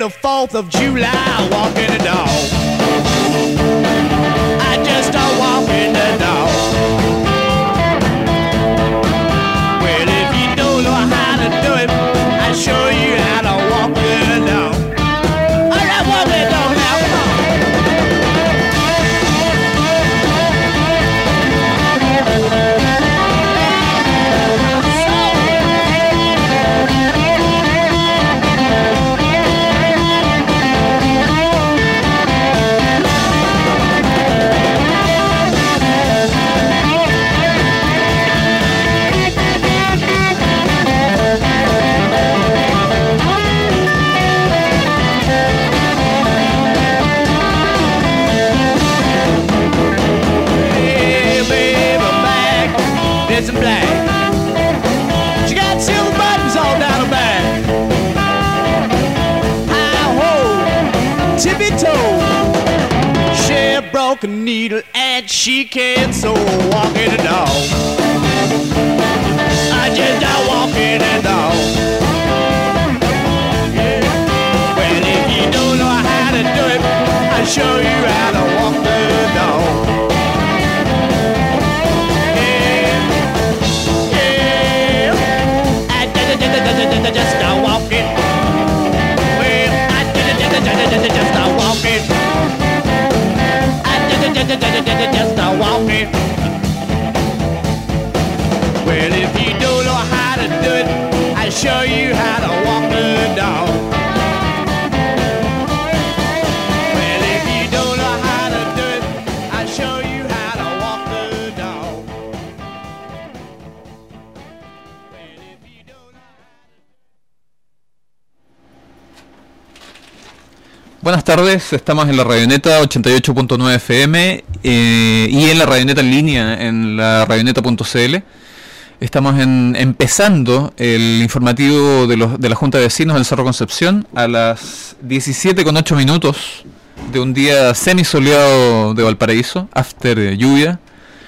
the 4th of July, walking the dog. I just start walking the dog. Well, if you don't know how to do it, I'll show you how to walk the dog. All right, walk the dog now, come on. It's in black. She got silver buttons all down her back. High ho, tippy toe. She broke a needle and she can't sew. Walking the dog. I just got walking the dog. Yeah. Well, if you don't know how to do it, I'll show you how to walk the dog. Just start walking. Well, I just start walking. I just start walking. Well, if you don't know how to do it, I'll show you how to walk the dog. Well, if you don't know how to do it, I'll show you how to walk the dog. Well, if you don't know. Buenas tardes, estamos en la Radioneta 88.9 FM y en la Radioneta en línea en la radioneta.cl. Estamos empezando el informativo de la Junta de Vecinos del Cerro Concepción a las 17:08 de un día semisoleado de Valparaíso, after lluvia.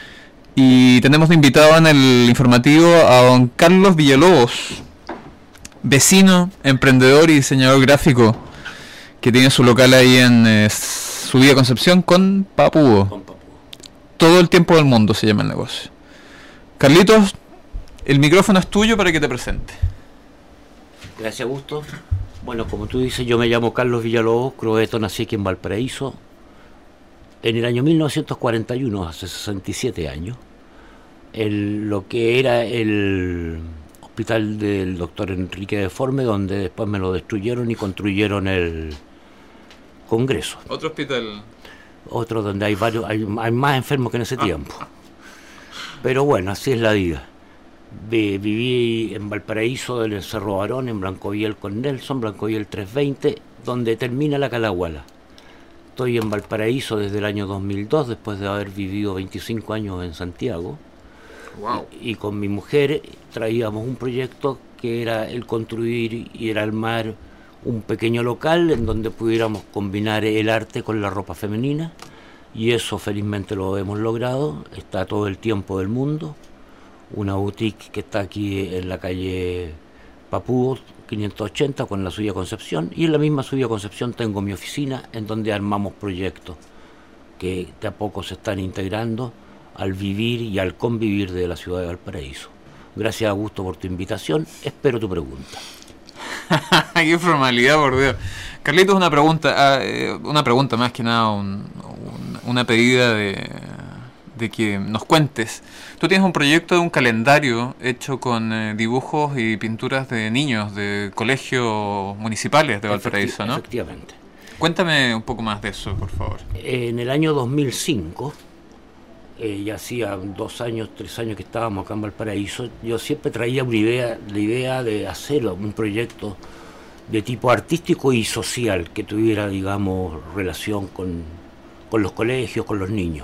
Y tenemos de invitado en el informativo a don Carlos Villalobos, vecino, emprendedor y diseñador gráfico, que tiene su local ahí en Subida Concepción con Papúo. Todo el tiempo del mundo se llama el negocio. Carlitos, el micrófono es tuyo para que te presente. Gracias, Augusto. Bueno, como tú dices, yo me llamo Carlos Villalobos, croeto, nací aquí en Valparaíso en el año 1941, hace 67 años. Lo que era el hospital del doctor Enrique Deforme, donde después me lo destruyeron y construyeron el Congreso. Otro hospital. Otro donde hay varios, hay más enfermos que en ese tiempo. Pero bueno, así es la vida. Viví en Valparaíso, en el Cerro Barón, en Blancoviel con Nelson, Blancoviel 320, donde termina la Calahuala. Estoy en Valparaíso desde el año 2002, después de haber vivido 25 años en Santiago. Wow. Y con mi mujer traíamos un proyecto que era el construir y el armar un pequeño local en donde pudiéramos combinar el arte con la ropa femenina, y eso felizmente lo hemos logrado. Está todo el tiempo del mundo, una boutique que está aquí en la calle Papúo 580 con la Subida Concepción, y en la misma Subida Concepción tengo mi oficina en donde armamos proyectos que de a poco se están integrando al vivir y al convivir de la ciudad de Valparaíso. Gracias, Augusto, por tu invitación. Espero tu pregunta. Qué formalidad, por Dios. Carlitos, una pregunta más que nada, una pedida de que nos cuentes. Tú tienes un proyecto de un calendario hecho con dibujos y pinturas de niños de colegios municipales de Valparaíso, ¿no? Efectivamente. Cuéntame un poco más de eso, por favor. En el año 2005, ya hacía 2 años, 3 años que estábamos acá en Valparaíso, yo siempre traía la idea de hacer un proyecto de tipo artístico y social que tuviera, digamos, relación con los colegios, con los niños.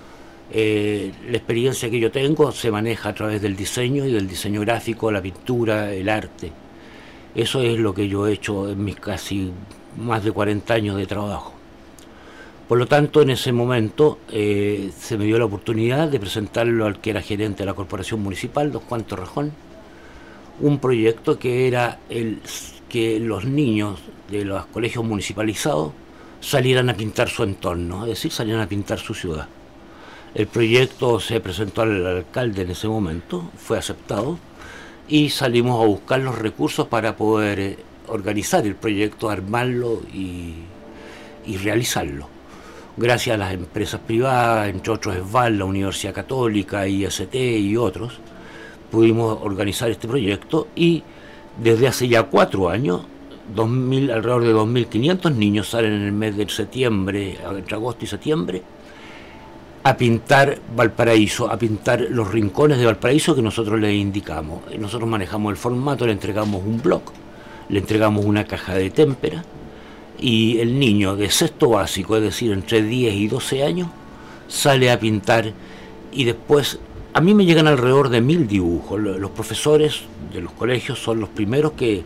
La experiencia que yo tengo se maneja a través del diseño y del diseño gráfico, la pintura, el arte. Eso es lo que yo he hecho en mis casi más de 40 años de trabajo. Por lo tanto, en ese momento se me dio la oportunidad de presentarlo al que era gerente de la Corporación Municipal, don Juan Torrejón, un proyecto que era el que los niños de los colegios municipalizados salieran a pintar su entorno, es decir, salieran a pintar su ciudad. El proyecto se presentó al alcalde en ese momento, fue aceptado y salimos a buscar los recursos para poder organizar el proyecto, armarlo y realizarlo. Gracias a las empresas privadas, entre otros ESVAL, la Universidad Católica, IST y otros, pudimos organizar este proyecto y desde hace ya 4 años, alrededor de 2.500 niños salen en el mes de septiembre, entre agosto y septiembre, a pintar Valparaíso, a pintar los rincones de Valparaíso que nosotros les indicamos. Nosotros manejamos el formato, le entregamos un blog, le entregamos una caja de témpera y el niño de sexto básico, es decir, entre 10 y 12 años, sale a pintar y después a mí me llegan alrededor de 1.000 dibujos. Los profesores de los colegios son los primeros que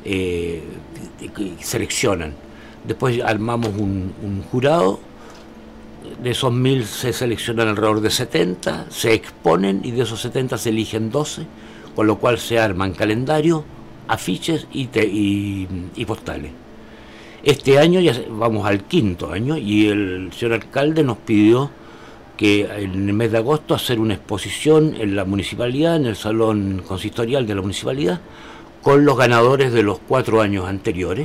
seleccionan. Después armamos un jurado, de esos 1.000 se seleccionan alrededor de 70, se exponen y de esos 70 se eligen 12, con lo cual se arman calendarios, afiches y postales. Este año ya vamos al 5.º año y el señor alcalde nos pidió que en el mes de agosto hacer una exposición en la municipalidad, en el salón consistorial de la municipalidad, con los ganadores de los 4 años anteriores.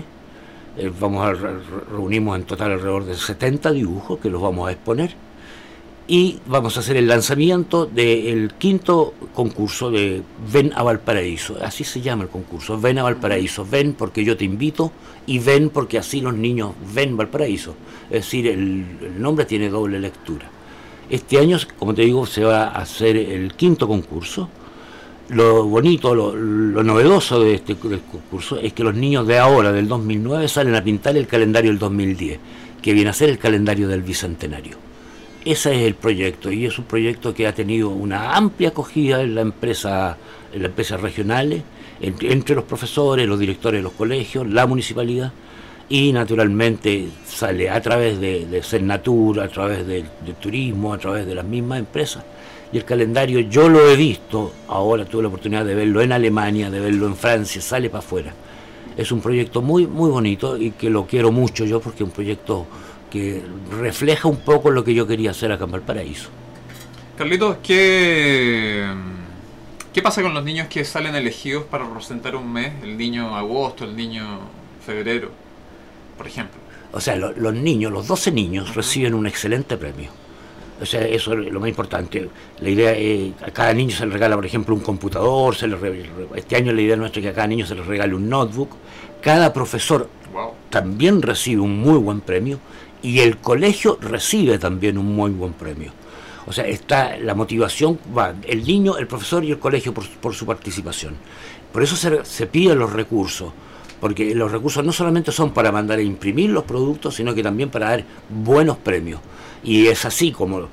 Reunimos en total alrededor de 70 dibujos que los vamos a exponer y vamos a hacer el lanzamiento del 5.º concurso de Ven a Valparaíso. Así se llama el concurso, Ven a Valparaíso. Ven porque yo te invito y ven porque así los niños ven Valparaíso. Es decir, el nombre tiene doble lectura. Este año, como te digo, se va a hacer el 5.º concurso. Lo bonito, lo novedoso de este concurso es que los niños de ahora, del 2009, salen a pintar el calendario del 2010, que viene a ser el calendario del Bicentenario. Ese es el proyecto, y es un proyecto que ha tenido una amplia acogida en las empresas regionales, entre los profesores, los directores de los colegios, la municipalidad, y naturalmente sale a través de Senatur, a través del turismo, a través de las mismas empresas. Y el calendario yo lo he visto, ahora tuve la oportunidad de verlo en Alemania, de verlo en Francia, sale para afuera. Es un proyecto muy, muy bonito y que lo quiero mucho yo porque es un proyecto que refleja un poco lo que yo quería hacer acá en Valparaíso. Carlitos, ¿qué pasa con los niños que salen elegidos para representar un mes? El niño agosto, el niño febrero, por ejemplo. O sea, los niños, los 12 niños reciben un excelente premio. O sea, eso es lo más importante. La idea es a cada niño se le regala, por ejemplo, un computador. Este año la idea nuestra es que a cada niño se le regale un notebook. Cada profesor también recibe un muy buen premio y el colegio recibe también un muy buen premio. O sea, está la motivación, va el niño, el profesor y el colegio por su participación. Por eso se piden los recursos, porque los recursos no solamente son para mandar a imprimir los productos, sino que también para dar buenos premios. Y es así como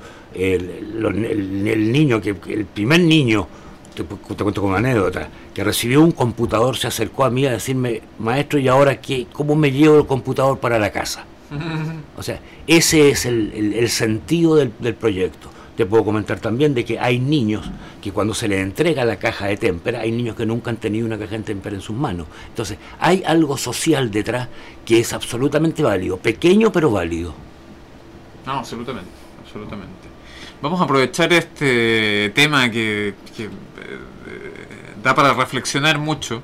el niño, el primer niño, te cuento como anécdota, que recibió un computador, se acercó a mí a decirme, maestro, ¿y ahora cómo me llevo el computador para la casa? O sea, ese es el sentido del proyecto. Te puedo comentar también de que hay niños que cuando se les entrega la caja de témpera, hay niños que nunca han tenido una caja de témpera en sus manos. Entonces, hay algo social detrás que es absolutamente válido, pequeño pero válido. No, absolutamente. Vamos a aprovechar este tema que da para reflexionar mucho.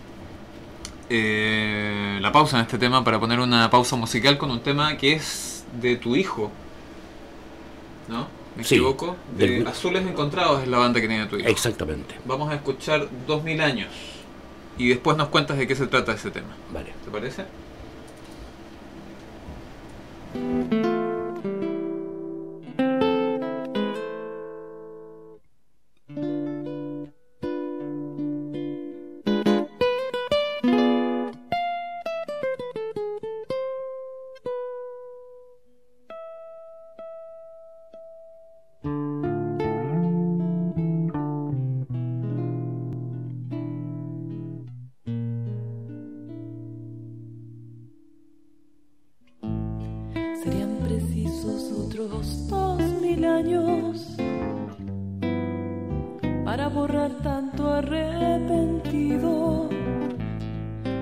La pausa en este tema para poner una pausa musical con un tema que es de tu hijo, ¿no? ¿Me equivoco? De Azules Encontrados es la banda que tiene tu hijo. Exactamente. Vamos a escuchar 2000 años y después nos cuentas de qué se trata ese tema. Vale. ¿Te parece?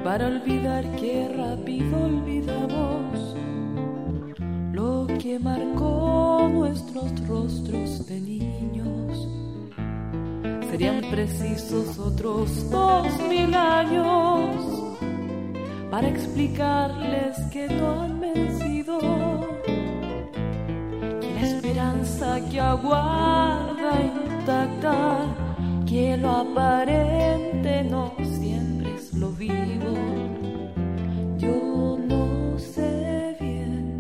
para olvidar que rápido olvidamos lo que marcó nuestros rostros de niños. Serían precisos otros 2000 años para explicarles que no han vencido, que la esperanza que aguarda intacta, que lo aparente no siempre es lo vivo. Yo no sé bien,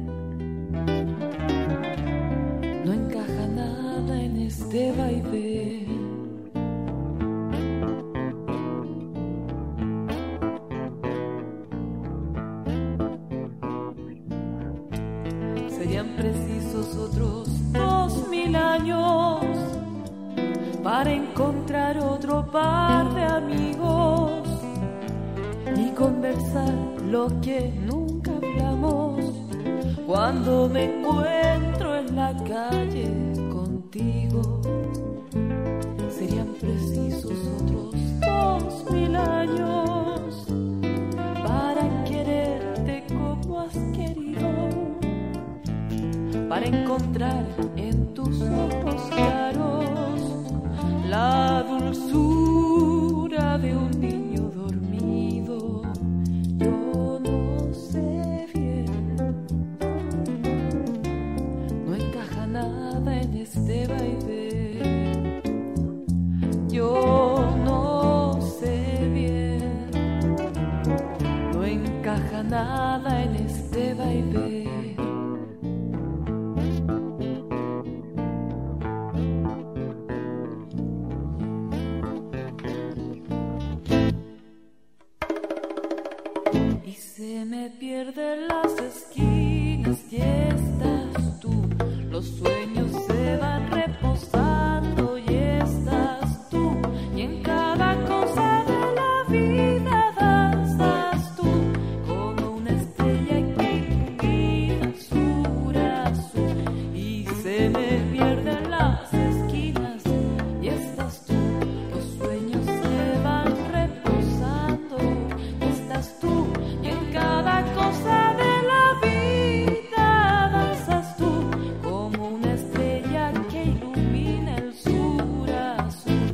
no encaja nada en este vaivén. Serían precisos otros 2000 años para encontrar otro par de amigos y conversar lo que nunca hablamos cuando me encuentro en la calle contigo. Serían precisos otros 2000 años para quererte como has querido, para encontrar en tus ojos claros la dulzura de un niño dormido. Yo no sé bien, no encaja nada en este vaivén. Yo no sé bien, no encaja nada en este vaivén. Pierden las esquinas y estás tú, los sueños se van reposando y estás tú, y en cada cosa de la vida danzas tú, como una estrella que ilumina azul azul, y se me pierden las esquinas y estás tú, los sueños se van reposando y estás tú, y en cada cosa de la vida danzas tú, como una estrella que ilumina el sur azul.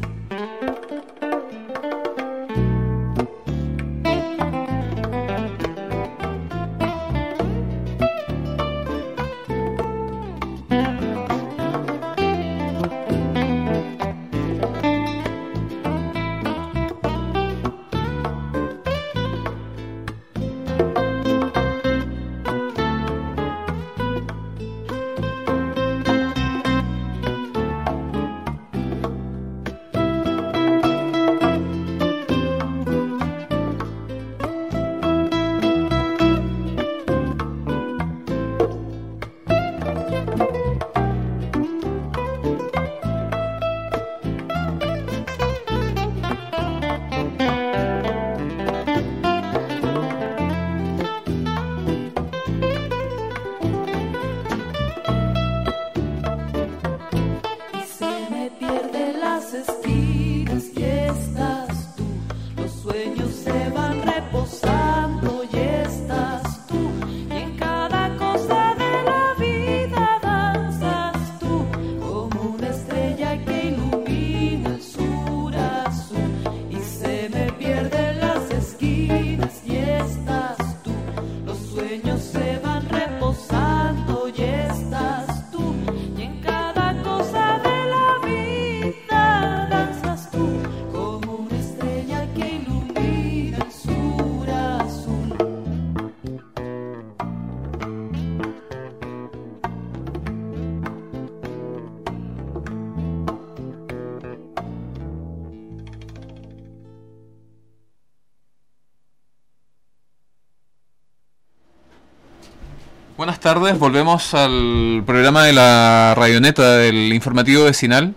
Buenas tardes, volvemos al programa de la Radioneta del informativo vecinal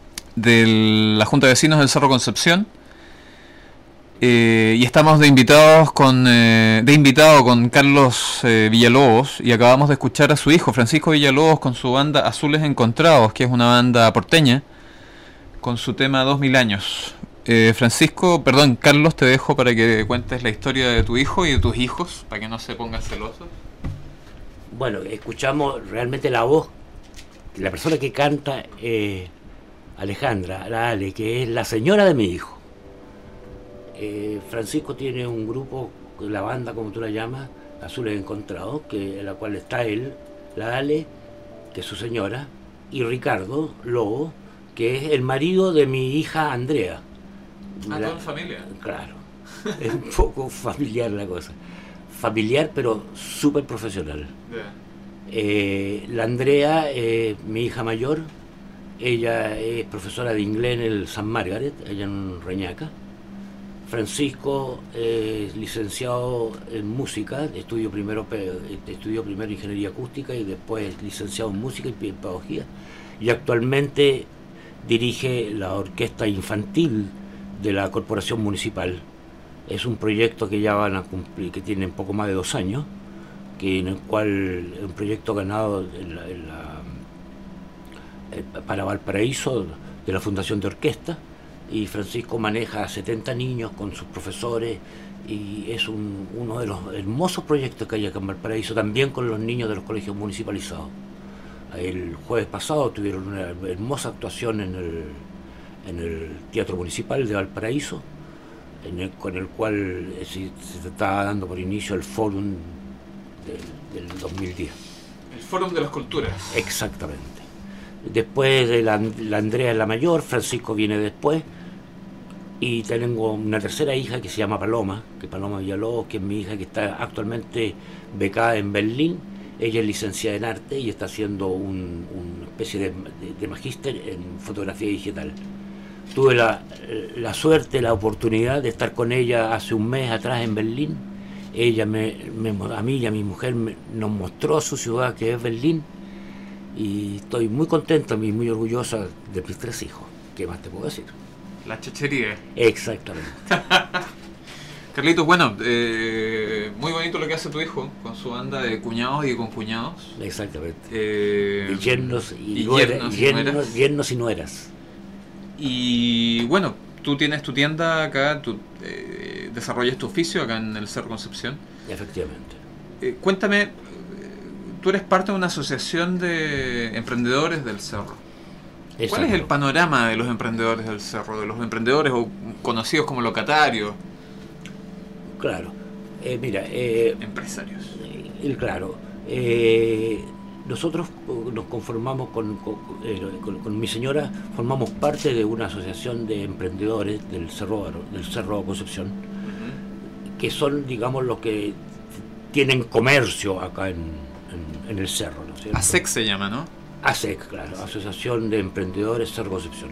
de la Junta de Vecinos del Cerro Concepción. Y estamos de invitado con Carlos Villalobos, y acabamos de escuchar a su hijo Francisco Villalobos con su banda Azules Encontrados, que es una banda porteña, con su tema 2000 años. Francisco, perdón, Carlos, te dejo para que cuentes la historia de tu hijo y de tus hijos, para que no se pongan celosos. Bueno, escuchamos realmente la voz, la persona que canta, Alejandra, la Ale, que es la señora de mi hijo. Francisco tiene un grupo, la banda como tú la llamas, Azules Encontrados, en la cual está él, la Ale, que es su señora, y Ricardo Lobo, que es el marido de mi hija Andrea. Toda en familia. Claro, es un poco familiar la cosa. Familiar, pero súper profesional. La Andrea, mi hija mayor, ella es profesora de inglés en el San Margaret, allá en Reñaca. Francisco es licenciado en música, estudió primero ingeniería acústica y después licenciado en música y pedagogía. Y actualmente dirige la orquesta infantil de la Corporación Municipal. Es un proyecto que ya van a cumplir, que tiene un poco más de 2 años, en el cual es un proyecto ganado para Valparaíso de la Fundación de Orquesta, y Francisco maneja a 70 niños con sus profesores, y es uno de los hermosos proyectos que hay acá en Valparaíso, también con los niños de los colegios municipalizados. El jueves pasado tuvieron una hermosa actuación en el Teatro Municipal de Valparaíso, con el cual se estaba dando por inicio el Fórum del 2010. El Fórum de las Culturas. Exactamente. Después de la Andrea es la mayor, Francisco viene después, y tengo una tercera hija que se llama Paloma Villalobos, que es mi hija que está actualmente becada en Berlín. Ella es licenciada en arte y está haciendo una especie de magíster en fotografía digital. Tuve la suerte, la oportunidad de estar con ella hace un mes atrás en Berlín. Ella a mí y a mi mujer nos mostró su ciudad, que es Berlín, y estoy muy contenta y muy orgullosa de mis 3 hijos. ¿Qué más te puedo decir? La chechería. Exactamente. Carlitos, bueno, muy bonito lo que hace tu hijo con su banda de cuñados y concuñados. Exactamente. De yernos y nueras. Y bueno, tú tienes tu tienda acá, tú desarrollas tu oficio acá en el Cerro Concepción. Efectivamente. Cuéntame, tú eres parte de una asociación de emprendedores del Cerro. Exacto. ¿Cuál es el panorama de los emprendedores del Cerro, de los emprendedores o conocidos como locatarios? Claro, mira... empresarios. Claro, nosotros nos conformamos con mi señora, formamos parte de una asociación de emprendedores del Cerro Concepción, que son, digamos, los que tienen comercio acá en el Cerro, ¿no es cierto? ASEC se llama, ¿no? ASEC, claro, Asociación de Emprendedores Cerro Concepción.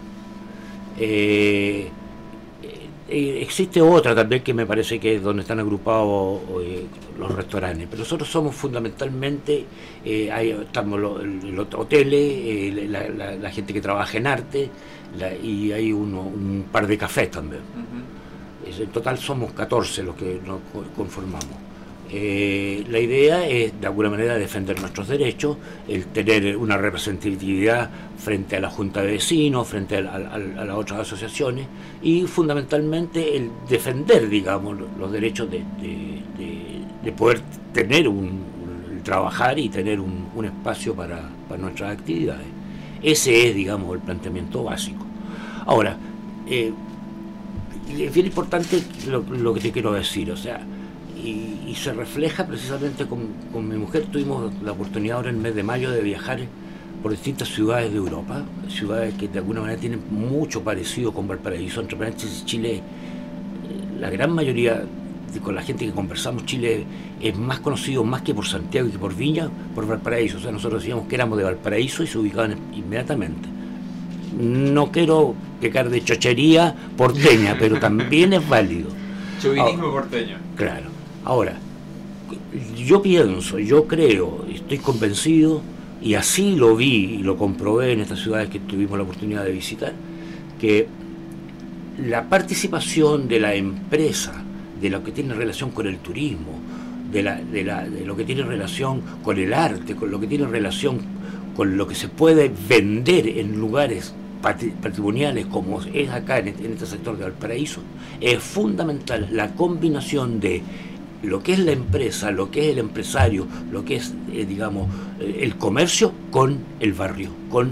Existe otra también que me parece que es donde están agrupados los restaurantes, pero nosotros somos fundamentalmente, estamos los hoteles, la gente que trabaja en arte, y hay un par de cafés también. En total somos 14 los que nos conformamos. La idea es de alguna manera defender nuestros derechos, el tener una representatividad frente a la Junta de Vecinos, frente a las otras asociaciones, y fundamentalmente el defender, digamos, los derechos de poder tener trabajar y tener un espacio para nuestras actividades. Ese es, digamos, el planteamiento básico. Ahora, es bien importante lo que te quiero decir, o sea, y se refleja precisamente con mi mujer. Tuvimos la oportunidad ahora en el mes de mayo de viajar por distintas ciudades de Europa, ciudades que de alguna manera tienen mucho parecido con Valparaíso. Entre paréntesis, Chile, la gran mayoría, con la gente que conversamos, Chile es más conocido más que por Santiago y que por Viña, por Valparaíso. O sea, nosotros decíamos que éramos de Valparaíso y se ubicaban inmediatamente. No quiero pecar de chochería porteña, pero también es válido. Chauvinismo porteño. Claro. Ahora, yo pienso, yo creo, estoy convencido, y así lo vi y lo comprobé en estas ciudades que tuvimos la oportunidad de visitar, que la participación de la empresa, de lo que tiene relación con el turismo, de lo que tiene relación con el arte, con lo que tiene relación con lo que se puede vender en lugares patrimoniales como es acá en este sector de Valparaíso, es fundamental la combinación de lo que es la empresa, lo que es el empresario, lo que es, digamos, el comercio con el barrio, con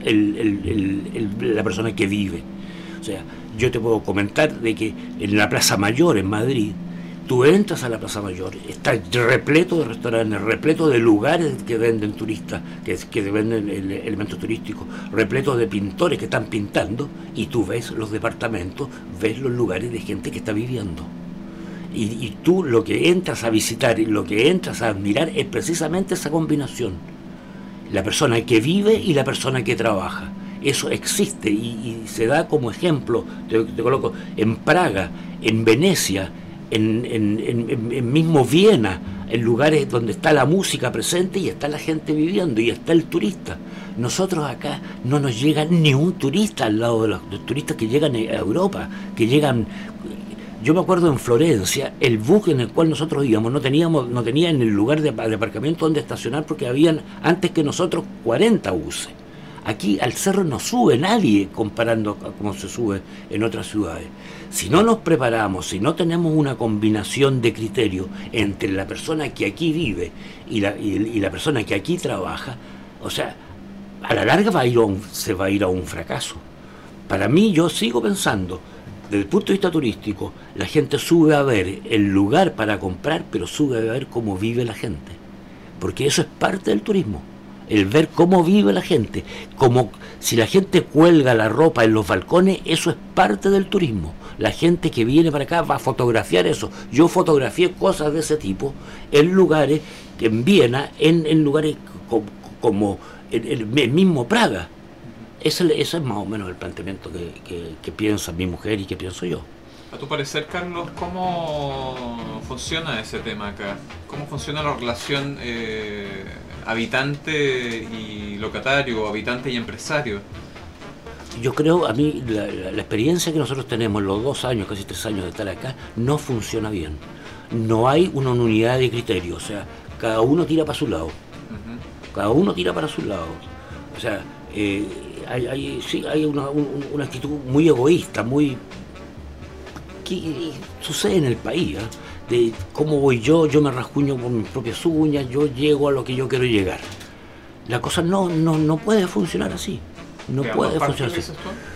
la persona que vive. O sea, yo te puedo comentar de que en la Plaza Mayor en Madrid, tú entras a la Plaza Mayor, está repleto de restaurantes, repleto de lugares que venden turistas, que venden elementos turísticos, repleto de pintores que están pintando, y tú ves los departamentos, ves los lugares de gente que está viviendo. Y tú lo que entras a visitar y lo que entras a admirar es precisamente esa combinación. La persona que vive y la persona que trabaja. Eso existe y se da como ejemplo, te coloco, en Praga, en Venecia, en mismo Viena, en lugares donde está la música presente y está la gente viviendo y está el turista. Nosotros acá no nos llega ni un turista al lado de los turistas que llegan a Europa, que llegan. Yo me acuerdo en Florencia, el bus en el cual nosotros íbamos no tenía en el lugar de aparcamiento donde estacionar, porque habían antes que nosotros 40 buses. Aquí al cerro no sube nadie comparando a cómo se sube en otras ciudades. Si no nos preparamos, si no tenemos una combinación de criterios entre la persona que aquí vive y la persona que aquí trabaja, o sea, a la larga se va a ir a un fracaso. Para mí, yo sigo pensando, desde el punto de vista turístico, la gente sube a ver el lugar para comprar, pero sube a ver cómo vive la gente. Porque eso es parte del turismo. El ver cómo vive la gente, como si la gente cuelga la ropa en los balcones, eso es parte del turismo. La gente que viene para acá va a fotografiar eso. Yo fotografié cosas de ese tipo en lugares, en Viena, en lugares como el mismo Praga. Ese es más o menos el planteamiento que piensa mi mujer y que pienso yo. A tu parecer, Carlos, ¿cómo funciona ese tema acá? ¿Cómo funciona la relación habitante y locatario, habitante y empresario? Yo creo, a mí, la experiencia que nosotros tenemos en los 2 años, casi 3 años de estar acá, no funciona bien. No hay una unidad de criterio, o sea, cada uno tira para su lado. Uh-huh. Cada uno tira para su lado. O sea, hay una actitud muy egoísta, que sucede en el país, ¿eh? De cómo voy yo me rasguño por mis propias uñas, yo llego a lo que yo quiero llegar. La cosa no puede funcionar así. No puede funcionar así.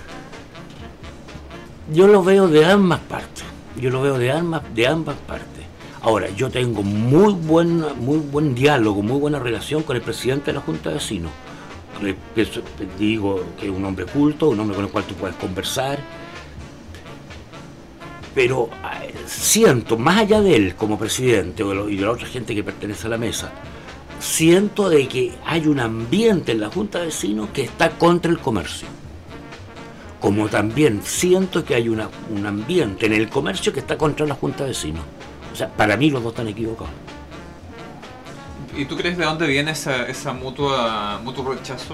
Yo lo veo de ambas partes. De ambas partes. Ahora, yo tengo muy buen diálogo, muy buena relación con el presidente de la Junta de Vecinos. Digo que es un hombre culto, un hombre con el cual tú puedes conversar. Pero siento, más allá de él como presidente y de la otra gente que pertenece a la mesa, siento de que hay un ambiente en la Junta de Vecinos que está contra el comercio. Como también siento que hay un ambiente en el comercio que está contra la Junta de Vecinos. O sea, para mí los dos están equivocados. ¿Y tú crees de dónde viene esa mutuo rechazo?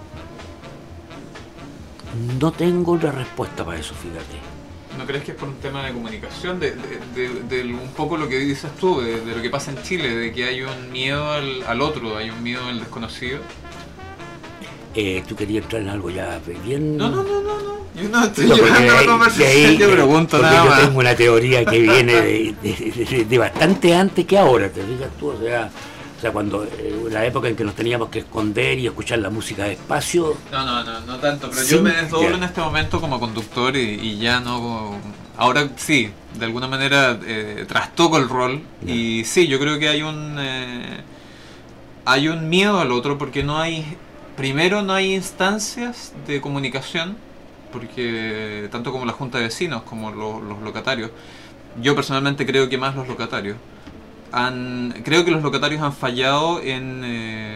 No tengo la respuesta para eso, fíjate. ¿No crees que es por un tema de comunicación? De un poco lo que dices tú, de lo que pasa en Chile, de que hay un miedo al otro, hay un miedo al desconocido. ¿Tú querías entrar en algo ya bien? No. Yo no estoy llevando la conversación, yo pregunto nada más. Yo tengo una teoría que viene de bastante antes que ahora, ¿te fijas tú? O sea, cuando la época en que nos teníamos que esconder y escuchar la música despacio. No tanto, pero sí, yo me desdoblo en este momento como conductor y ya no. Ahora sí, de alguna manera trastoco el rol. Ya. Y sí, yo creo que hay un miedo al otro porque no hay instancias de comunicación, porque tanto como la Junta de Vecinos como los locatarios, yo personalmente creo que más los locatarios. Creo que los locatarios han fallado en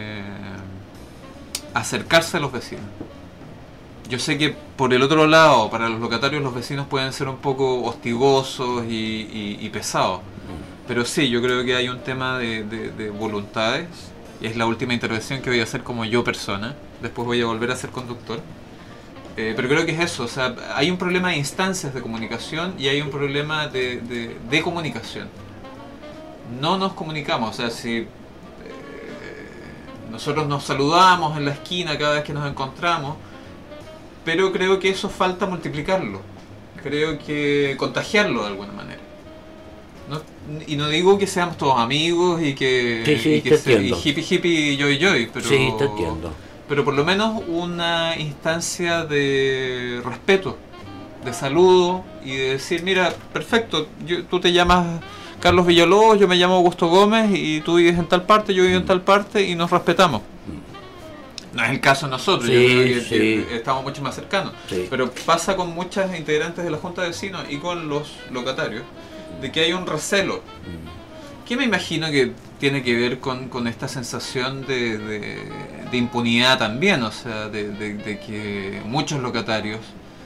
acercarse a los vecinos. Yo sé que por el otro lado, para los locatarios, los vecinos pueden ser un poco hostigosos y pesados. Pero sí, yo creo que hay un tema de voluntades. Y es la última intervención que voy a hacer como yo persona. Después voy a volver a ser conductor. Pero creo que es eso. O sea, hay un problema de instancias de comunicación y hay un problema de comunicación. No nos comunicamos, o sea, si nosotros nos saludamos en la esquina cada vez que nos encontramos, pero creo que eso falta multiplicarlo. Creo que contagiarlo de alguna manera. ¿No? Y no digo que seamos todos amigos y que, Sí, y te que entiendo. y hippie, joy, pero, Sí, te entiendo. pero por lo menos una instancia de respeto, de saludo y de decir, mira, perfecto, tú te llamas Carlos Villalobos, yo me llamo Augusto Gómez y tú vives en tal parte, yo vivo en tal parte y nos respetamos. No es el caso de nosotros, Sí, yo creo que sí. estamos mucho más cercanos. Sí. Pero pasa con muchas integrantes de la Junta de Vecinos y con los locatarios, de que hay un recelo, que me imagino que tiene que ver con esta sensación de impunidad también, o sea, de que muchos locatarios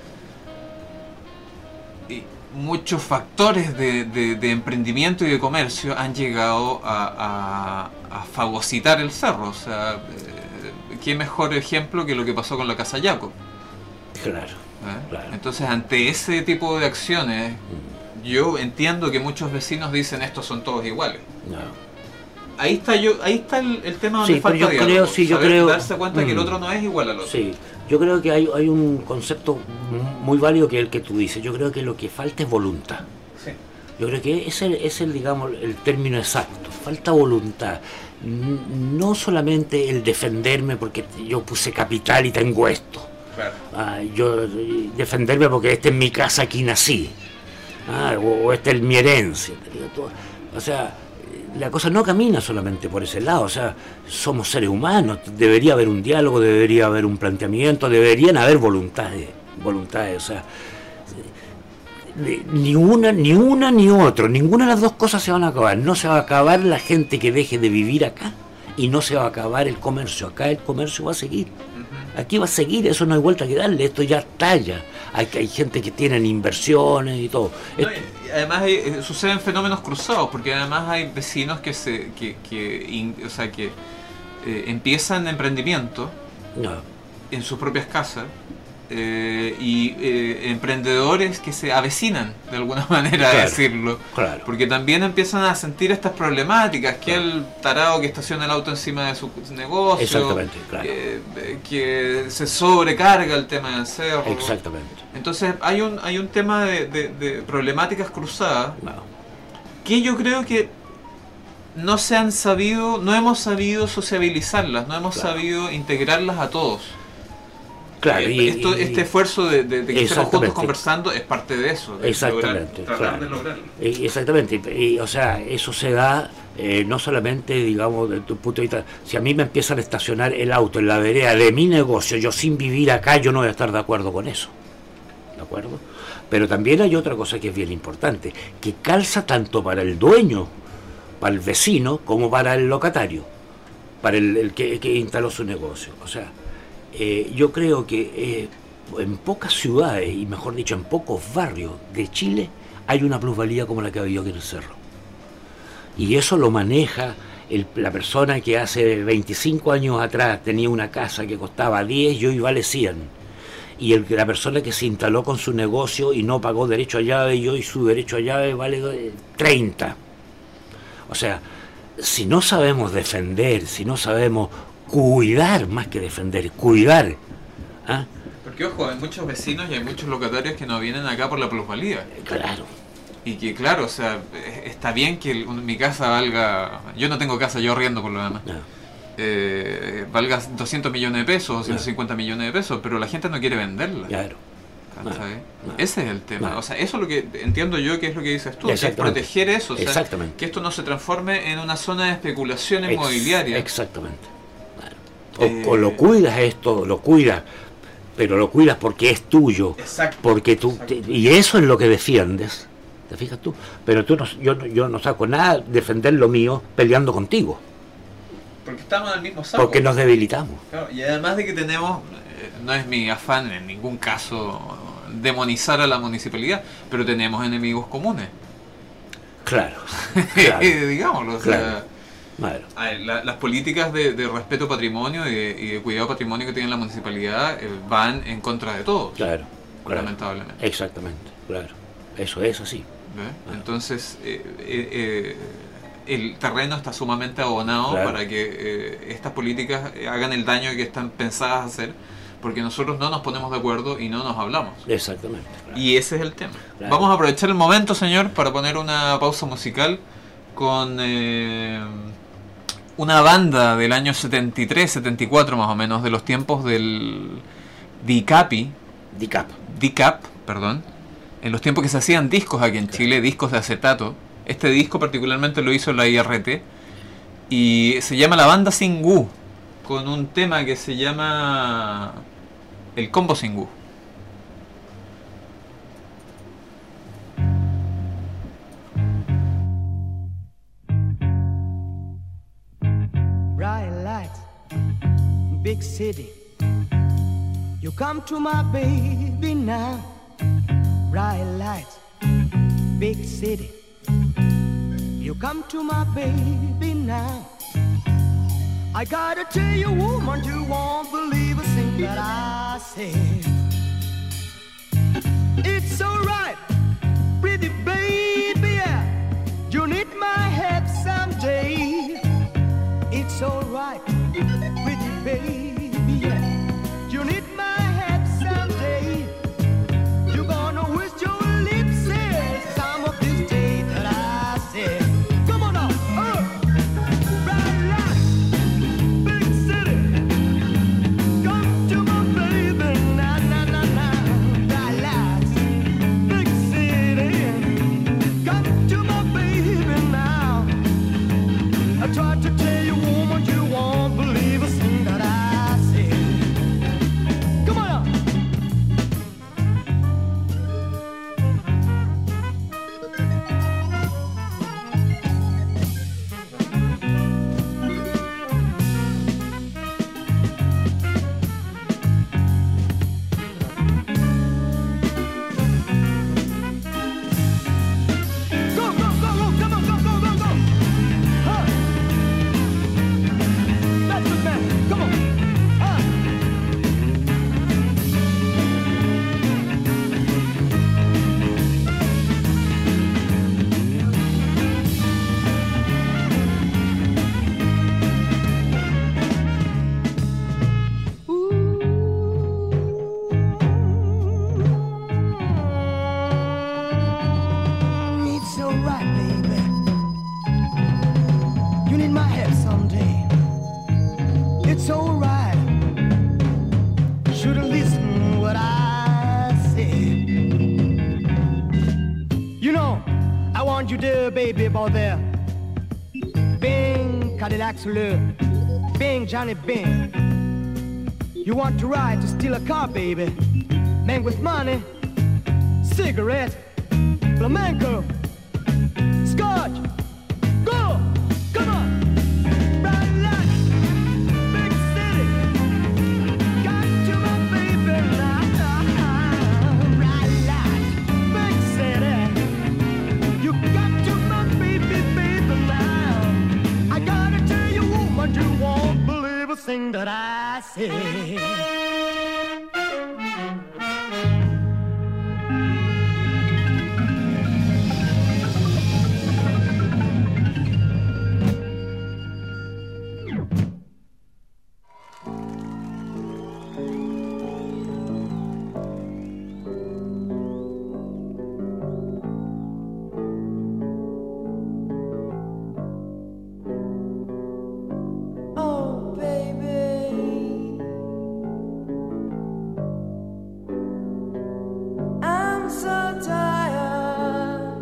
y muchos factores de emprendimiento y de comercio han llegado a fagocitar el cerro, o sea, qué mejor ejemplo que lo que pasó con la Casa Yaco. Claro, ¿Eh? claro. Entonces, ante ese tipo de acciones, yo entiendo que muchos vecinos dicen estos son todos iguales. No. Ahí está el tema donde Sí, falta pero yo diálogo, creo, sí, yo saber creo. darse cuenta que el otro no es igual al otro. Sí, yo creo que hay un concepto muy válido que es el que tú dices. Yo creo que lo que falta es voluntad. Sí. Yo creo que es el, digamos, el término exacto. Falta voluntad. No solamente el defenderme porque yo puse capital y tengo esto. Claro. Yo defenderme porque esta es mi casa, aquí nací. O esta es mi herencia. O sea, la cosa no camina solamente por ese lado. O sea, somos seres humanos. Debería haber un diálogo, debería haber un planteamiento, deberían haber voluntades. O sea, ni una ni otro, ninguna de las dos cosas se van a acabar. No se va a acabar la gente que deje de vivir acá y no se va a acabar el comercio. Acá el comercio va a seguir. Aquí va a seguir, eso no hay vuelta que darle, esto ya está ya. Hay gente que tiene inversiones y todo. No, y además suceden fenómenos cruzados, porque además hay vecinos que empiezan emprendimiento No, en sus propias casas y emprendedores que se avecinan de alguna manera, Claro, a decirlo, claro. porque también empiezan a sentir estas problemáticas, que el tarado que estaciona el auto encima de su negocio, Exactamente, claro. Que se sobrecarga el tema del cerro. Exactamente. Entonces hay un tema de problemáticas cruzadas No. que yo creo que no hemos sabido sociabilizarlas, no hemos Claro. sabido integrarlas a todos. Claro, Este esfuerzo de que estemos juntos Exactamente. conversando es parte de eso, de Exactamente, tratar claro. de lograrlo. Exactamente, y, o sea, eso se da no solamente, digamos, desde tu punto de vista. Si a mí me empiezan a estacionar el auto en la vereda de mi negocio, yo sin vivir acá, yo no voy a estar de acuerdo con eso. ¿De acuerdo? Pero también hay otra cosa que es bien importante, que calza tanto para el dueño, para el vecino, como para el locatario, para el que instaló su negocio. O sea, yo creo que en pocas ciudades, y mejor dicho, en pocos barrios de Chile, hay una plusvalía como la que había aquí en el Cerro. Y eso lo maneja la persona que hace 25 años atrás tenía una casa que costaba 10 y hoy vale 100. Y la persona que se instaló con su negocio y no pagó derecho a llave y hoy su derecho a llave vale 30. O sea, si no sabemos defender, si no sabemos cuidar, más que defender, cuidar. ¿Ah? Porque ojo, hay muchos vecinos y hay muchos locatarios que no vienen acá por la plusvalía. Claro. Y que claro, o sea, está bien que mi casa valga, yo no tengo casa, yo arriendo por lo demás, No. valga 200 millones de pesos o 150 millones de pesos, pero la gente no quiere venderla. Claro. ¿Cachai? No. Ese es el tema. No. O sea, eso es lo que entiendo yo que es lo que dices tú, que es Exactamente. proteger eso, o sea, Exactamente. que esto no se transforme en una zona de especulación inmobiliaria. Exactamente. Claro. O lo cuidas esto, lo cuidas, pero lo cuidas porque es tuyo. Exacto. Porque tú, y eso es lo que defiendes. ¿Te fijas tú? Pero tú yo no saco nada defender lo mío peleando contigo, Porque estamos en el mismo saco. porque nos debilitamos. Claro, y además de que tenemos, no es mi afán en ningún caso demonizar a la municipalidad, pero tenemos enemigos comunes. Claro. Claro. Digámoslo. O sea, Claro. Claro. a ver, las políticas de respeto patrimonio y de cuidado patrimonio que tiene la municipalidad van en contra de todos, Claro. Claro. lamentablemente. Exactamente. Claro. Eso es así. ¿Ve? Entonces, el terreno está sumamente abonado Claro. para que estas políticas hagan el daño que están pensadas a hacer, porque nosotros no nos ponemos de acuerdo y no nos hablamos. Exactamente. Claro. Y ese es el tema. Claro. Vamos a aprovechar el momento, señor, para poner una pausa musical con una banda del año 73, 74 más o menos, de los tiempos del DICAP, perdón, en los tiempos que se hacían discos aquí en Chile, discos de acetato. Este disco particularmente lo hizo la IRT y se llama La Banda Singú, con un tema que se llama El Combo Singú. Bright lights, big city. You come to my baby now. Bright lights, big city. You come to my baby now. I gotta tell you, woman, you won't believe a thing that I say. It's alright, pretty baby, yeah. You need my help someday. It's alright, pretty baby, yeah. You need my help someday. You're gonna wish your lips said some of this day that I said. Come on now, bright lights, big city. Come to my baby, na na na na. Bright lights, big city. Come to my baby now. I tried to tell you, woman, you won't believe a thing that I said. Come on now. Go, go, go, go, come on, go, go, go, go. Huh. That's it, man. Come on. Huh. It's alright, baby. You need my help someday. It's alright. Should've listened what I said. You know, I want you there, baby, about there. Bing, Cadillac sur le. Bing, Johnny Bing. You want to ride to steal a car, baby. Man with money, cigarette, flamenco, scotch. Go! Come on! Bright lights, big city. Got to my baby now. Bright lights, big city. You got to my baby, baby now. I gotta tell you, woman, you won't believe a thing that I say. Oh, baby, I'm so tired.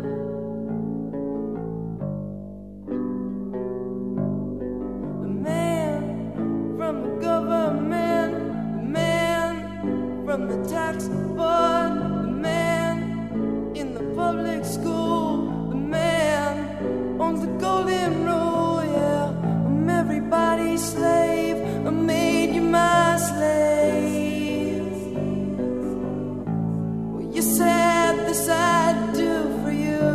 The man from the government, the man from the tax board, the man in the public school, the man owns the golden rule, yeah. I'm everybody's slave. I made you my slave. Well, you said this I'd do for you.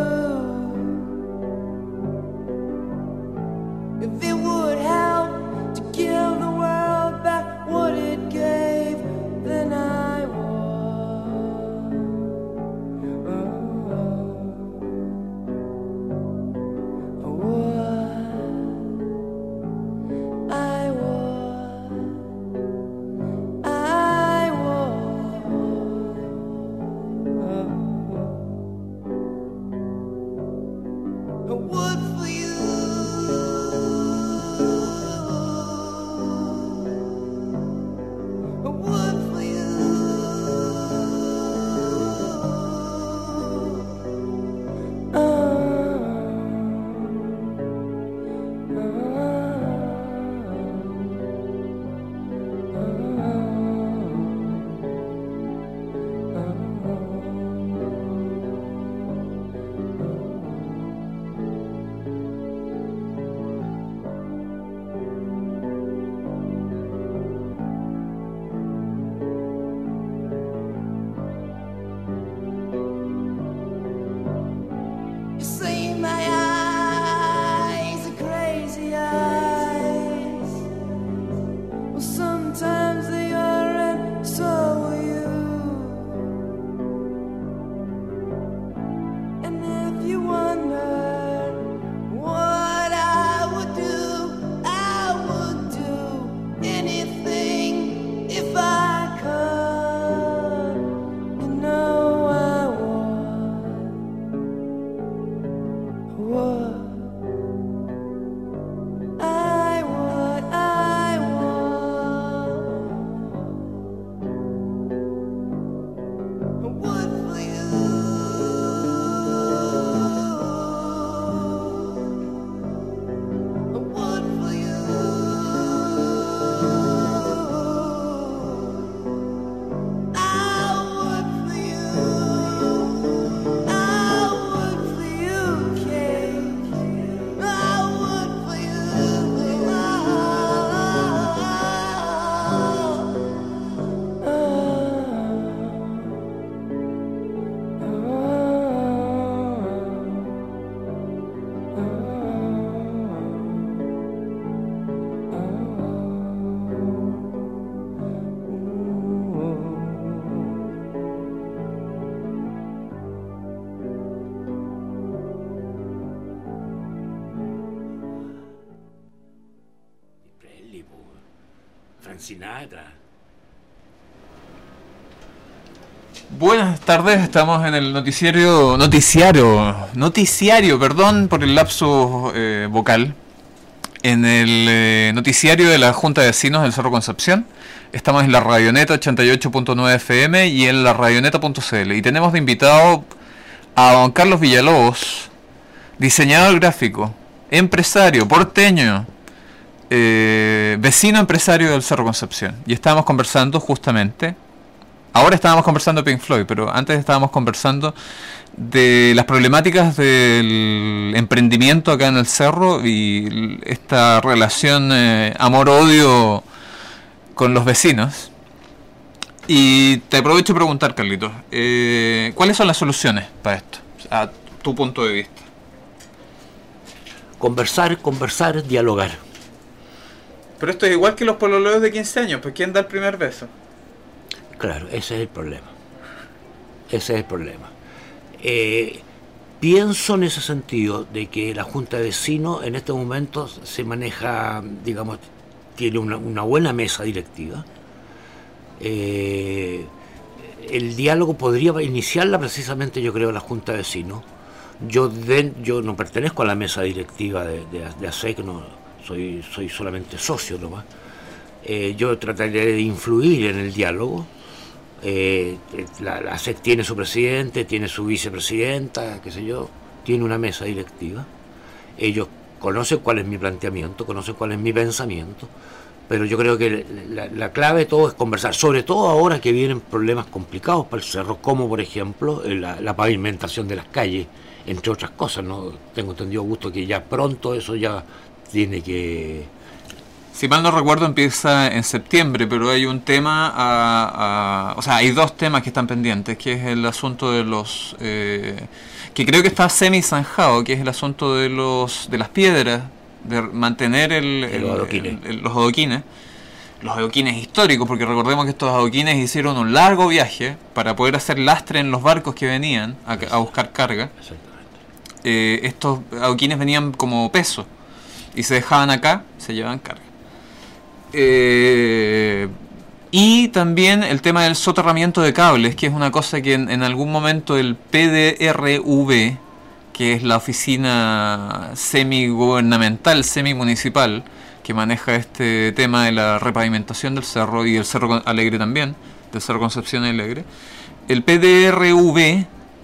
If it would help to give the world back what it gave, then I would. Sinatra. Buenas tardes, estamos en el noticiario, perdón por el lapso vocal, en el noticiario de la Junta de Vecinos del Cerro Concepción. Estamos en la Radioneta 88.9 FM y en la Radioneta.cl, y tenemos de invitado a don Carlos Villalobos, diseñador gráfico, empresario, porteño, vecino empresario del Cerro Concepción, y estábamos conversando justamente. Ahora estábamos conversando de Pink Floyd, pero antes estábamos conversando de las problemáticas del emprendimiento acá en el Cerro y esta relación amor-odio con los vecinos. Y te aprovecho de preguntar, Carlitos, ¿cuáles son las soluciones para esto, a tu punto de vista? Conversar, dialogar. Pero esto es igual que los pololeos de 15 años, pues ¿quién da el primer beso? Claro, ese es el problema. Pienso en ese sentido de que la Junta de Vecinos en este momento se maneja, digamos, tiene una buena mesa directiva. El diálogo podría iniciarla precisamente, yo creo, la Junta de Vecinos. Yo no pertenezco a la mesa directiva de ASEC, no, soy solamente socio nomás. Yo trataré de influir en el diálogo. La ASEC tiene su presidente, tiene su vicepresidenta, qué sé yo, tiene una mesa directiva. Ellos conocen cuál es mi planteamiento, conocen cuál es mi pensamiento, pero yo creo que la clave de todo es conversar, sobre todo ahora que vienen problemas complicados para el Cerro, como por ejemplo la pavimentación de las calles, entre otras cosas, ¿no? Tengo entendido, Augusto, que ya pronto eso ya tiene que... Si mal no recuerdo, empieza en septiembre, pero hay un tema, o sea, hay dos temas que están pendientes, que es el asunto de los, que creo que está semi-zanjado, que es el asunto de las piedras, de mantener los adoquines históricos, porque recordemos que estos adoquines hicieron un largo viaje para poder hacer lastre en los barcos que venían a buscar carga. Estos adoquines venían como peso y se dejaban acá, se llevaban carga. Y también el tema del soterramiento de cables, que es una cosa que en algún momento el PDRV, que es la oficina semigubernamental, semimunicipal, que maneja este tema de la repavimentación del cerro y el Cerro Alegre también, del Cerro Concepción Alegre, el PDRV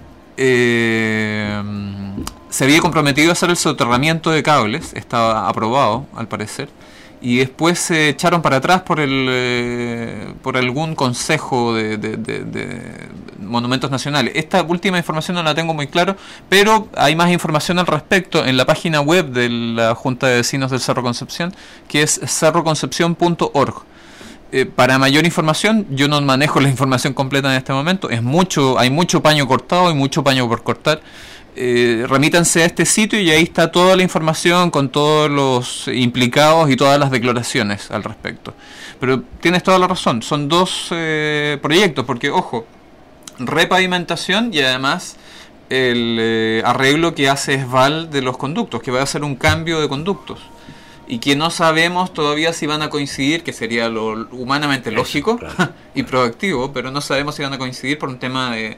se había comprometido a hacer el soterramiento de cables, estaba aprobado al parecer, y después se echaron para atrás por algún consejo de monumentos nacionales. Esta última información no la tengo muy claro, pero hay más información al respecto en la página web de la Junta de Vecinos del Cerro Concepción, que es cerroconcepcion.org. Para mayor información, yo no manejo la información completa en este momento, hay mucho paño cortado y mucho paño por cortar. Remítanse a este sitio y ahí está toda la información con todos los implicados y todas las declaraciones al respecto. Pero tienes toda la razón, son dos proyectos, porque ojo, repavimentación y además el arreglo que hace Esval de los conductos, que va a hacer un cambio de conductos y que no sabemos todavía si van a coincidir, que sería lo humanamente lógico, claro, y proactivo, pero no sabemos si van a coincidir por un tema de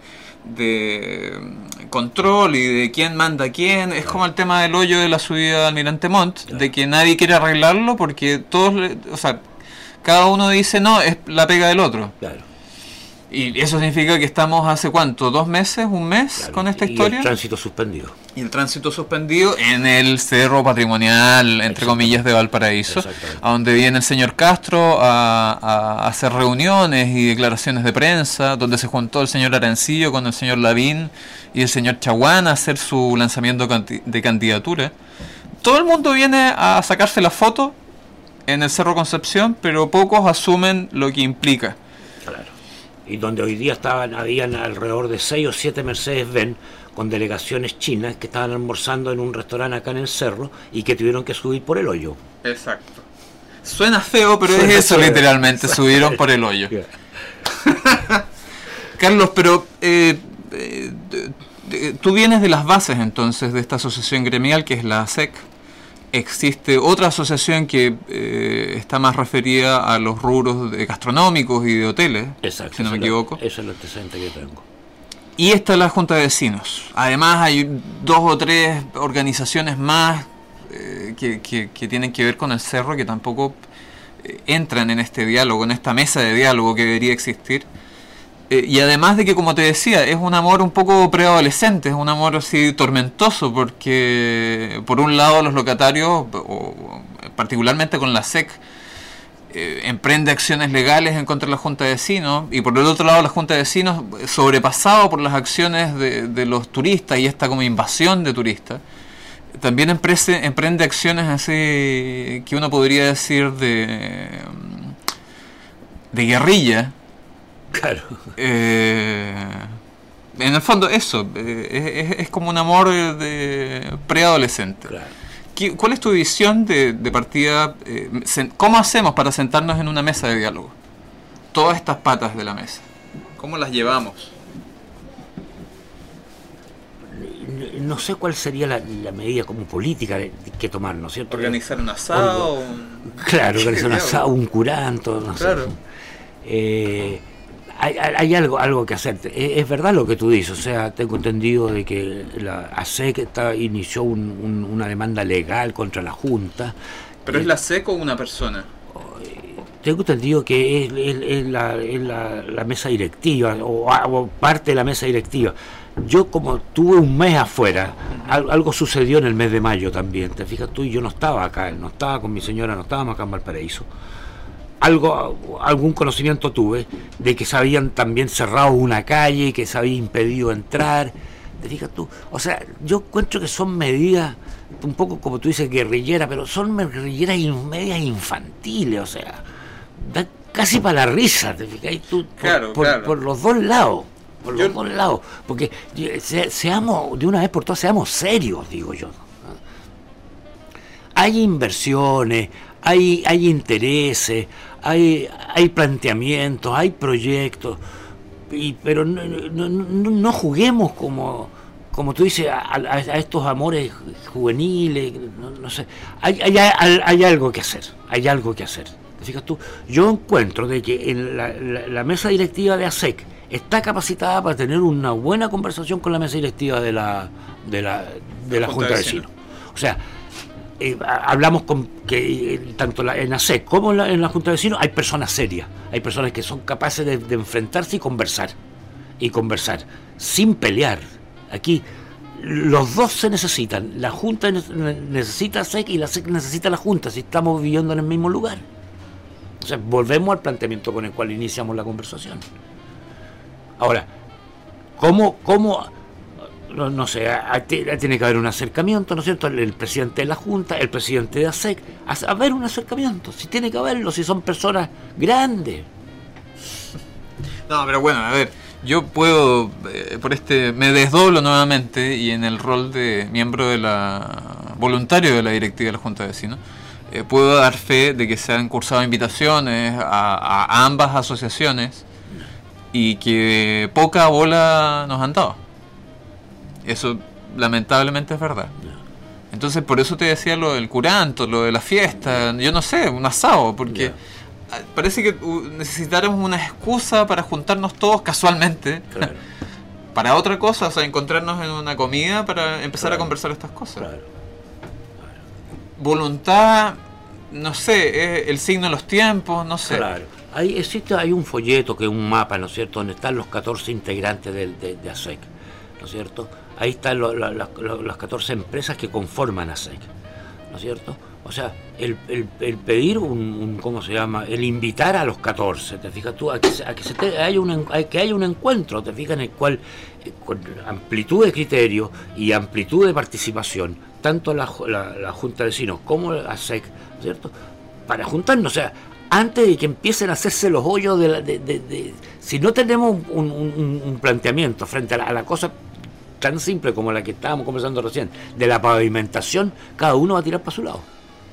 control y de quién manda a quién. Es como el tema del hoyo de la subida de Almirante Montt, claro, de que nadie quiere arreglarlo porque cada uno dice no, es la pega del otro. Claro. Y eso significa que estamos hace ¿cuánto? ¿2 meses? ¿1 mes? Claro, con esta historia? Y el tránsito suspendido. Y el tránsito suspendido en el cerro patrimonial, entre comillas, de Valparaíso, a donde viene el señor Castro a hacer reuniones y declaraciones de prensa, donde se juntó el señor Arancillo con el señor Lavín y el señor Chaguán a hacer su lanzamiento de candidatura. Todo el mundo viene a sacarse la foto en el Cerro Concepción, pero pocos asumen lo que implica. Claro. Y donde hoy día habían alrededor de 6 o 7 Mercedes-Benz con delegaciones chinas que estaban almorzando en un restaurante acá en el cerro y que tuvieron que subir por el hoyo. Exacto. Suena feo, pero es eso feo. Literalmente, subieron por el hoyo. Carlos, pero tú vienes de las bases entonces de esta asociación gremial que es la ASEC. existe otra asociación que está más referida a los rubros gastronómicos y de hoteles, Exacto, si no me equivoco. Eso es el antecedente que tengo. Y esta es la Junta de Vecinos. Además hay 2 o 3 organizaciones más que tienen que ver con el cerro, que tampoco entran en este diálogo, en esta mesa de diálogo que debería existir. Y además de que, como te decía, es un amor un poco preadolescente, es un amor así tormentoso, porque por un lado los locatarios, o particularmente con la SEC, emprende acciones legales en contra de la Junta de Vecinos, y por el otro lado la Junta de Vecinos, sobrepasado por las acciones de los turistas y esta como invasión de turistas, también emprende acciones así que uno podría decir de guerrilla. Claro. En el fondo eso, es como un amor de preadolescente. Claro. ¿Cuál es tu visión de partida? ¿Cómo hacemos para sentarnos en una mesa de diálogo? Todas estas patas de la mesa, ¿cómo las llevamos? No sé cuál sería la medida como política que tomar, ¿no es cierto? ¿Organizar un asado? Claro, organizar un asado, un curanto, no Claro. sé. Hay algo que hacer. Es verdad lo que tú dices, o sea, tengo entendido de que la ASEC inició una demanda legal contra la Junta. ¿Pero es la SEC o una persona? Tengo entendido que es la mesa directiva o parte de la mesa directiva. Yo como tuve un mes afuera, algo sucedió en el mes de mayo también, te fijas tú, y yo no estaba acá, no estaba con mi señora, no estábamos acá en Valparaíso. Algún conocimiento tuve de que se habían también cerrado una calle, que se había impedido entrar, te fijas tú. O sea, yo encuentro que son medidas un poco como tú dices guerrilleras, pero son guerrilleras medias infantiles, o sea, da casi para la risa, te fijas tú, por los dos lados. Por los dos lados, porque seamos, de una vez por todas, seamos serios, digo yo. Hay inversiones, hay intereses, hay planteamientos, hay proyectos, pero no juguemos como tú dices a estos amores juveniles, no sé. Hay algo que hacer, ¿Te fijas tú? Yo encuentro de que en la mesa directiva de ASEC está capacitada para tener una buena conversación con la mesa directiva de la Junta de Vecinos. O sea, hablamos con que tanto en ASEC como en la Junta de Vecinos hay personas serias, hay personas que son capaces de enfrentarse y conversar sin pelear. Aquí los dos se necesitan, la Junta necesita a SEC y la SEC necesita a la Junta, si estamos viviendo en el mismo lugar. O sea, volvemos al planteamiento con el cual iniciamos la conversación. Ahora, ¿cómo no sé, tiene que haber un acercamiento, ¿no es cierto? El presidente de la Junta, el presidente de ASEC, a ver un acercamiento, si tiene que haberlo, si son personas grandes. No, pero bueno, a ver, yo puedo, me desdoblo nuevamente y en el rol de miembro voluntario de la directiva de la Junta de Vecinos, puedo dar fe de que se han cursado invitaciones a ambas asociaciones y que poca bola nos han dado. Eso lamentablemente es verdad. Entonces por eso te decía lo del curanto, lo de la fiesta, yo no sé, un asado, porque parece que necesitáramos una excusa para juntarnos todos casualmente, claro, para otra cosa, o sea, encontrarnos en una comida para empezar a conversar estas cosas. Voluntad, no sé, es el signo de los tiempos, no sé. Claro. Hay un folleto que es un mapa, ¿no es cierto?, donde están los 14 integrantes de ASEC, ¿no es cierto? Ahí están las 14 empresas que conforman ASEC, ¿no es cierto? O sea, el pedir ¿cómo se llama? El invitar a los 14, ¿te fijas tú? A que haya un encuentro, ¿te fijas? En el cual, con amplitud de criterio y amplitud de participación, tanto la Junta de Vecinos como la ASEC, ¿cierto? Para juntarnos, o sea, antes de que empiecen a hacerse los hoyos si no tenemos un planteamiento frente a la cosa tan simple como la que estábamos conversando recién, de la pavimentación, cada uno va a tirar para su lado.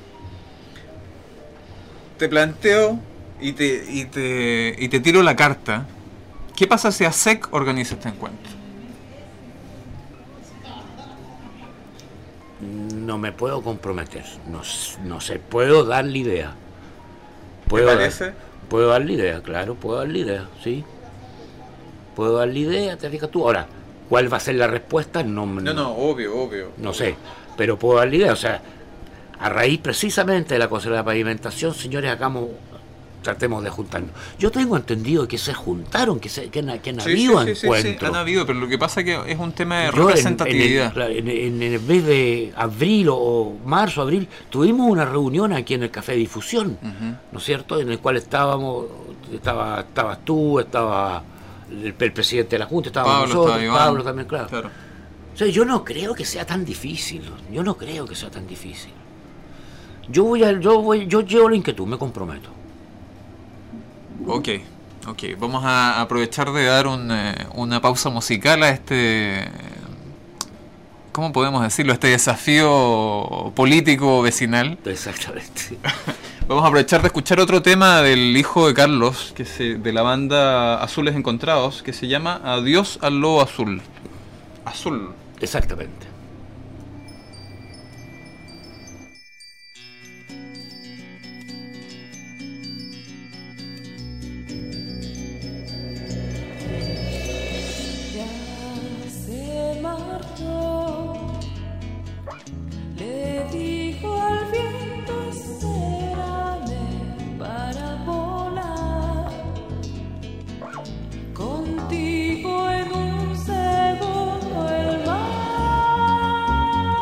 Te planteo y te tiro la carta. ¿Qué pasa si ASEC organiza este encuentro? No me puedo comprometer, no sé, puedo dar la idea. ¿Te parece? Puedo dar la idea, claro, puedo dar la idea, sí. Puedo dar la idea, te fijas tú. Ahora, ¿cuál va a ser la respuesta? No, obvio. no sé, pero puedo dar la idea. O sea, a raíz precisamente de la cosa de la pavimentación, señores, tratemos de juntarnos. Yo tengo entendido que se juntaron, que han habido encuentros. Sí, han habido, pero lo que pasa es que es un tema de Yo representatividad. en el mes de abril o marzo, abril, tuvimos una reunión aquí en el Café Difusión, ¿no es cierto? En el cual estabas tú, estaba el presidente de la Junta, estábamos nosotros, Pablo también, claro. O sea, yo no creo que sea tan difícil. Yo llevo la inquietud, me comprometo. Ok. Vamos a aprovechar de dar una pausa musical a este... ¿Cómo podemos decirlo? Este desafío político vecinal. Exactamente. Vamos a aprovechar de escuchar otro tema del hijo de Carlos, de la banda Azules Encontrados, que se llama Adiós al Lobo Azul. Azul. Exactamente. Le dijo al viento, espérame para volar contigo en un segundo el mar.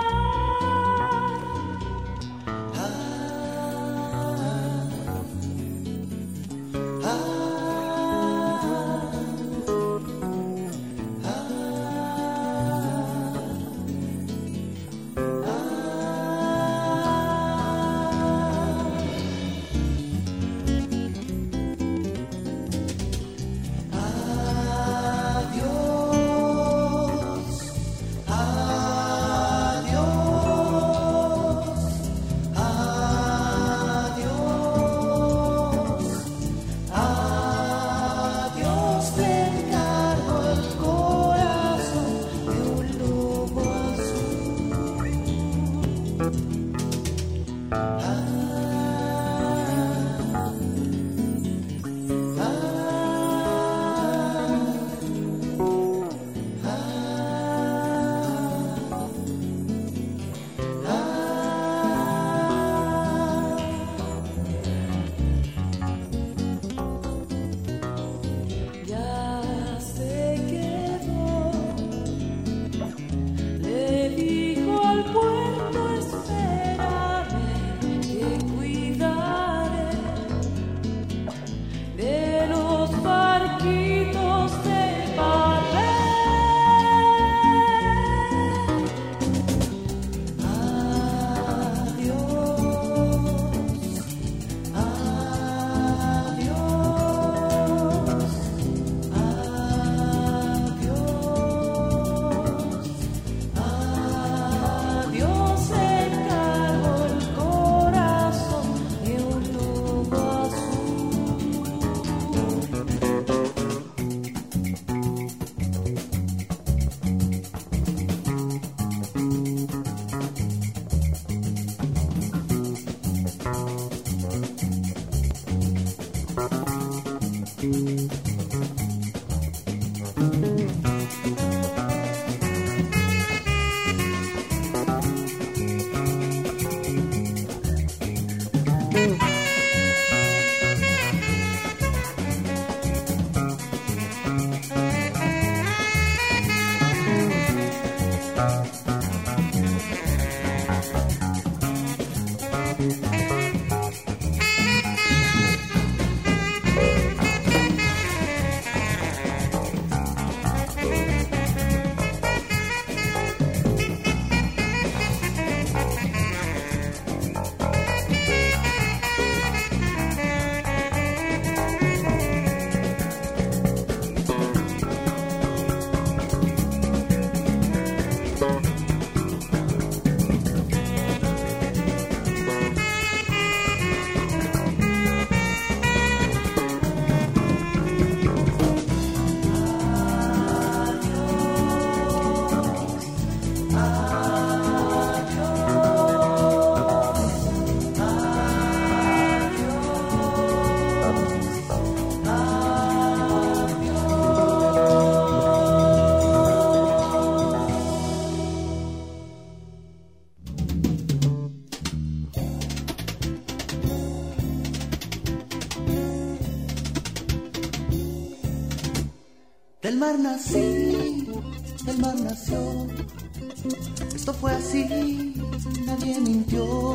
Del mar nací, del mar nació. Esto fue así, nadie mintió.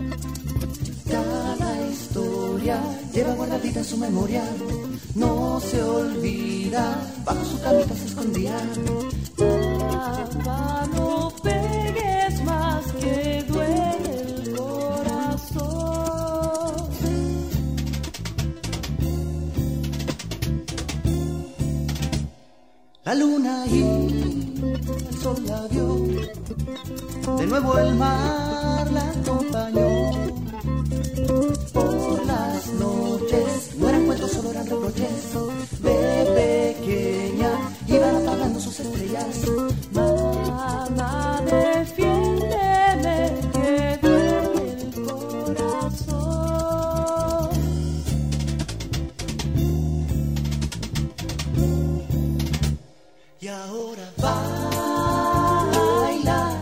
Cada historia lleva guardadita en su memoria. No se olvida, bajo su camita se escondía. Papá, no pegues más que duele el corazón. La luna y el sol la vio, de nuevo el mar la acompañó. Por las noches no eran cuentos, solo eran reproches. De pequeña iban apagando sus estrellas. Mamá, defiéndeme que duele el corazón. Y ahora baila,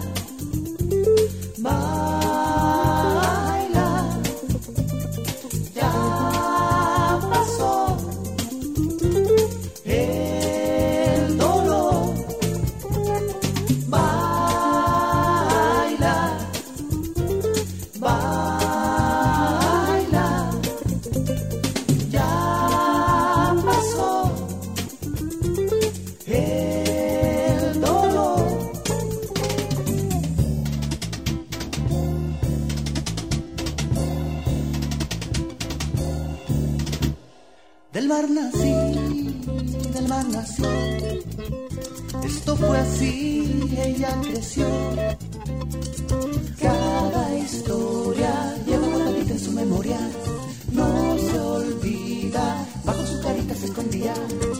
baila, ya pasó el dolor. Baila, baila, ya pasó el dolor. Del mar nací, del mar nació. Esto fue así, ella creció. Cada historia lleva guardadita en su memoria. No se olvida, bajo su carita se escondía.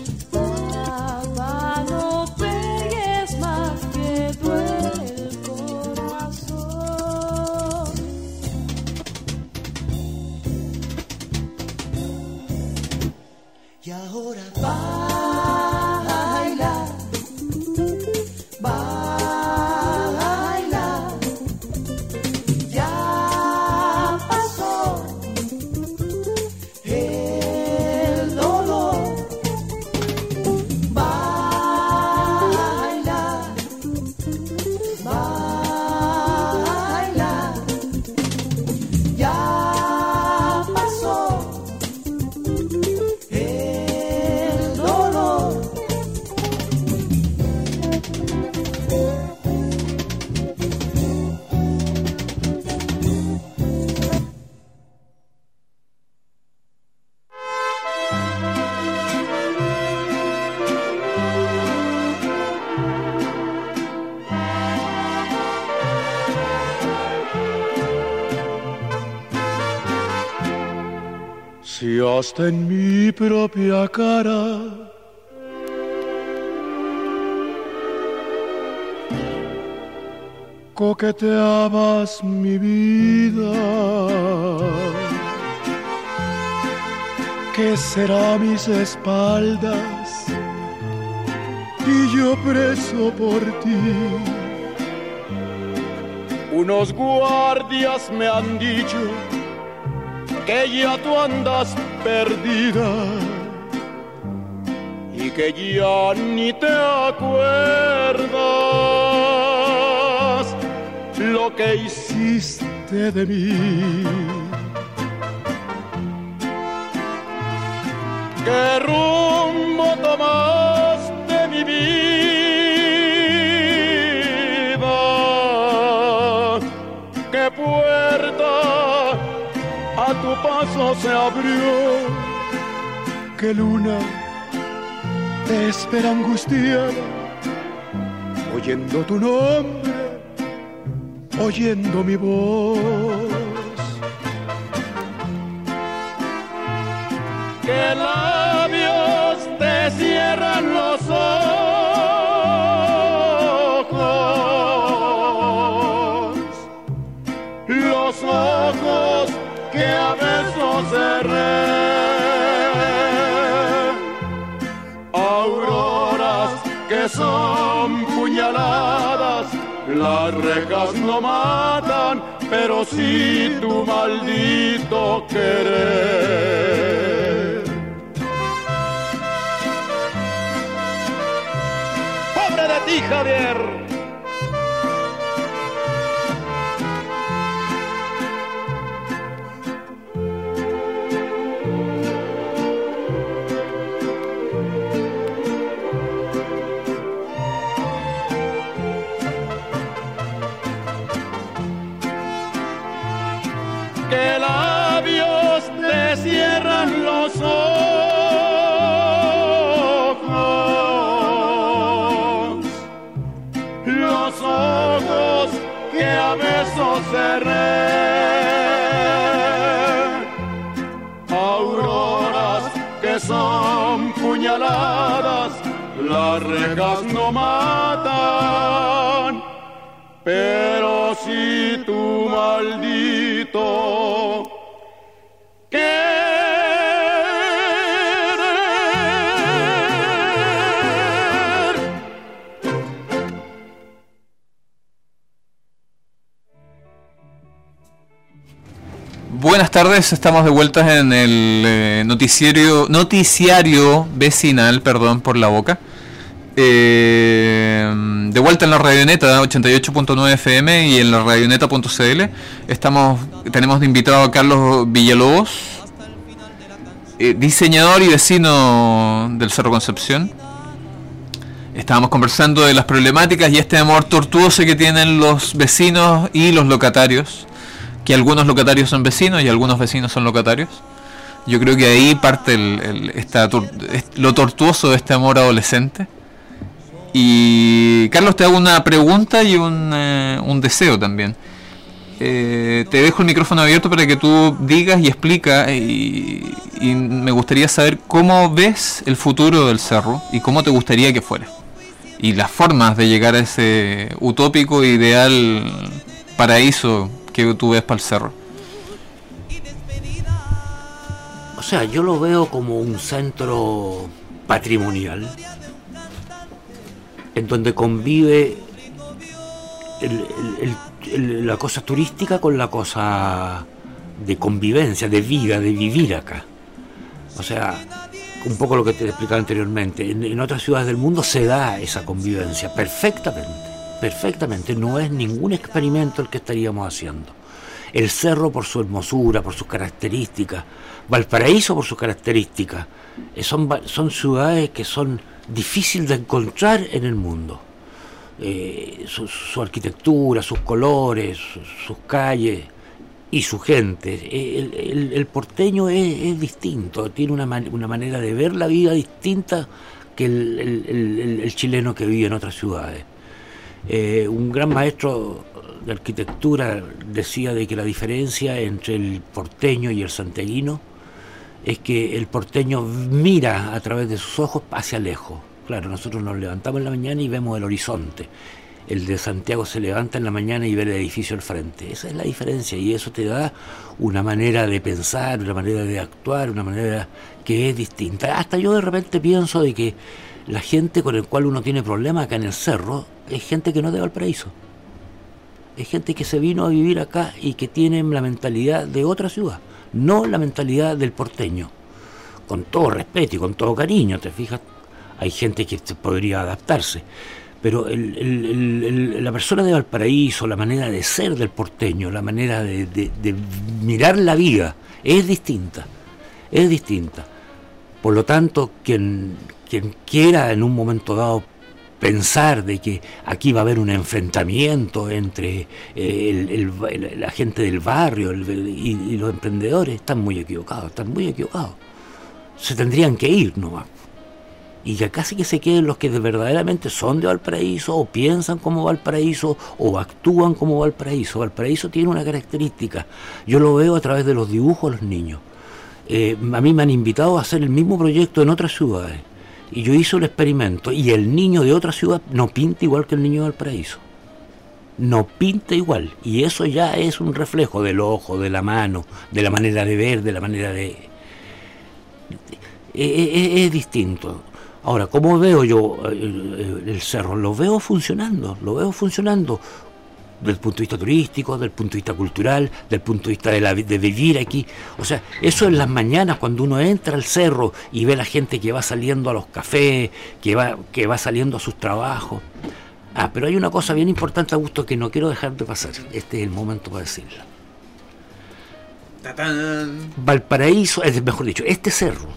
Papá, no pegues más que duele el corazón. Y ahora baila, baila, ya pasó el dolor. Baila, baila, ya pasó el dolor. Si hasta en mi propia cara coqueteabas mi vida, ¿qué será mis espaldas y yo preso por ti? Unos guardias me han dicho que ya tú andas perdida y que ya ni te acuerdas lo que hiciste de mí. ¿Qué rumbo tomaste mi vida? ¿Qué puerta a tu paso se abrió? ¿Qué luna te espera angustiada, oyendo tu nombre, oyendo mi voz? ¿Qué labios te cierran los ojos que a besos cerré? Auroras que son puñaladas, las rejas no matan, pero sí tu maldito querer. de ti, Javier. Que labios te cierran los ojos que a besos cerré, auroras que son puñaladas, las rejas no matan, pero si tu maldito Buenas tardes, estamos de vuelta en el noticiario vecinal, perdón por la boca. De vuelta en la Radioneta 88.9 FM y en la radioneta.cl. Tenemos de invitado a Carlos Villalobos, diseñador y vecino del Cerro Concepción. Estábamos conversando de las problemáticas y este amor tortuoso que tienen los vecinos y los locatarios, que algunos locatarios son vecinos y algunos vecinos son locatarios. Yo creo que ahí parte lo tortuoso de este amor adolescente. Y Carlos, te hago una pregunta y un deseo también. Te dejo el micrófono abierto para que tú digas y explica, y me gustaría saber cómo ves el futuro del cerro y cómo te gustaría que fuera, y las formas de llegar a ese utópico ideal paraíso que tú ves para el cerro. O sea, yo lo veo como un centro patrimonial en donde convive la cosa turística con la cosa de convivencia, de vida, de vivir acá. O sea, un poco lo que te explicaba anteriormente, en otras ciudades del mundo se da esa convivencia perfectamente, no es ningún experimento el que estaríamos haciendo. El cerro por su hermosura, por sus características, Valparaíso por sus características, son ciudades que son difíciles de encontrar en el mundo. Su arquitectura, sus colores, sus calles y su gente. El porteño es distinto, tiene una manera de ver la vida distinta que el chileno que vive en otras ciudades. Un gran maestro de arquitectura decía de que la diferencia entre el porteño y el santiaguino es que el porteño mira a través de sus ojos hacia lejos. Claro, nosotros nos levantamos en la mañana y vemos el horizonte. El de Santiago se levanta en la mañana y ve el edificio al frente. Esa es la diferencia, y eso te da una manera de pensar, una manera de actuar, una manera que es distinta. Hasta yo de repente pienso de que la gente con el cual uno tiene problemas acá en el cerro es gente que no es de Valparaíso. Es gente que se vino a vivir acá y que tiene la mentalidad de otra ciudad, no la mentalidad del porteño. Con todo respeto y con todo cariño, te fijas, hay gente que podría adaptarse, pero la persona de Valparaíso, la manera de ser del porteño, la manera de mirar la vida es distinta. Por lo tanto, quien quiera en un momento dado pensar de que aquí va a haber un enfrentamiento entre la gente del barrio y los emprendedores, están muy equivocados. Se tendrían que ir nomás. Y que casi que se queden los que verdaderamente son de Valparaíso, o piensan como Valparaíso, o actúan como Valparaíso. Valparaíso tiene una característica, yo lo veo a través de los dibujos de los niños. A mí me han invitado a hacer el mismo proyecto en otras ciudades, y yo hice un experimento, y el niño de otra ciudad no pinta igual que el niño de Valparaíso. No pinta igual, y eso ya es un reflejo del ojo, de la mano, de la manera de ver, de la manera de... Es distinto. Ahora, ¿cómo veo yo el cerro? Lo veo funcionando desde el punto de vista turístico, desde el punto de vista cultural, desde el punto de vista de vivir aquí. O sea, eso en las mañanas cuando uno entra al cerro y ve la gente que va saliendo a los cafés, que va saliendo a sus trabajos, Pero hay una cosa bien importante, Augusto, que no quiero dejar de pasar. Este es el momento para decirla. ¡Tatán! Valparaíso, mejor dicho, este cerro,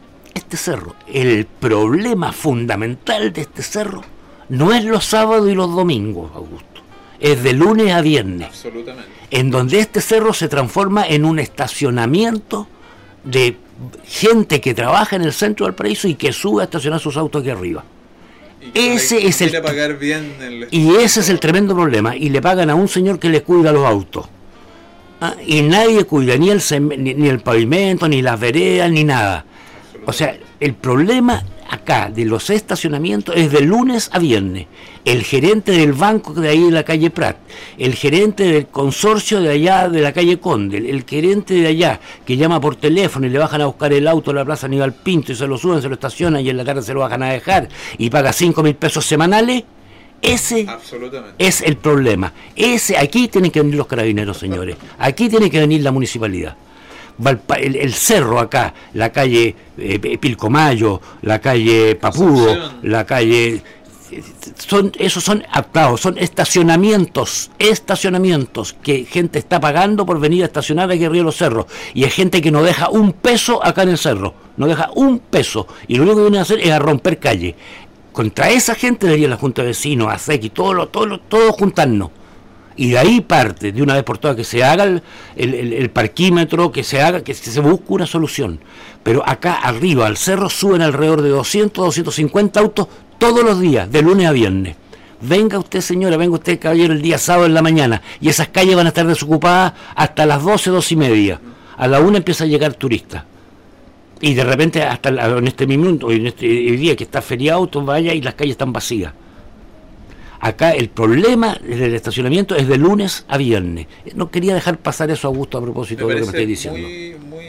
el problema fundamental de este cerro no es los sábados y los domingos, Augusto, es de lunes a viernes. Absolutamente. En donde este cerro se transforma en un estacionamiento de gente que trabaja en el centro del Valparaíso y que sube a estacionar sus autos aquí arriba. Ese es el pagar bien el... Y ese es el tremendo problema. Y le pagan a un señor que le cuida los autos. Y nadie cuida ni el pavimento, ni las veredas, ni nada. O sea, el problema acá de los estacionamientos es de lunes a viernes. El gerente del banco de ahí de la calle Prat, el gerente del consorcio de allá de la calle Conde, el gerente de allá que llama por teléfono y le bajan a buscar el auto a la plaza Aníbal Pinto y se lo suben, se lo estacionan y en la tarde se lo bajan a dejar y paga 5.000 pesos semanales. Ese es el problema. Aquí tienen que venir los carabineros, señores. Aquí tiene que venir la municipalidad. El cerro acá, la calle Pilcomayo, la calle Papudo, la calle... son estacionamientos que gente está pagando por venir a estacionar aquí arriba de los cerros. Y hay gente que no deja un peso acá en el cerro. No deja un peso. Y lo único que vienen a hacer es a romper calle. Contra esa gente debería la Junta de Vecinos, ASEC y todos juntarnos. Y de ahí parte, de una vez por todas, que se haga el parquímetro, que se busque una solución. Pero acá arriba, al cerro, suben alrededor de 200, 250 autos todos los días, de lunes a viernes. Venga usted, señora, venga usted, caballero, el día sábado en la mañana. Y esas calles van a estar desocupadas hasta las 12, 12 y media. A la 1 empieza a llegar turistas. Y de repente, hasta en este minuto, en este día que está feriado, vaya y las calles están vacías. Acá el problema del estacionamiento es de lunes a viernes. No quería dejar pasar eso, Augusto, a propósito de lo que me estoy diciendo. Muy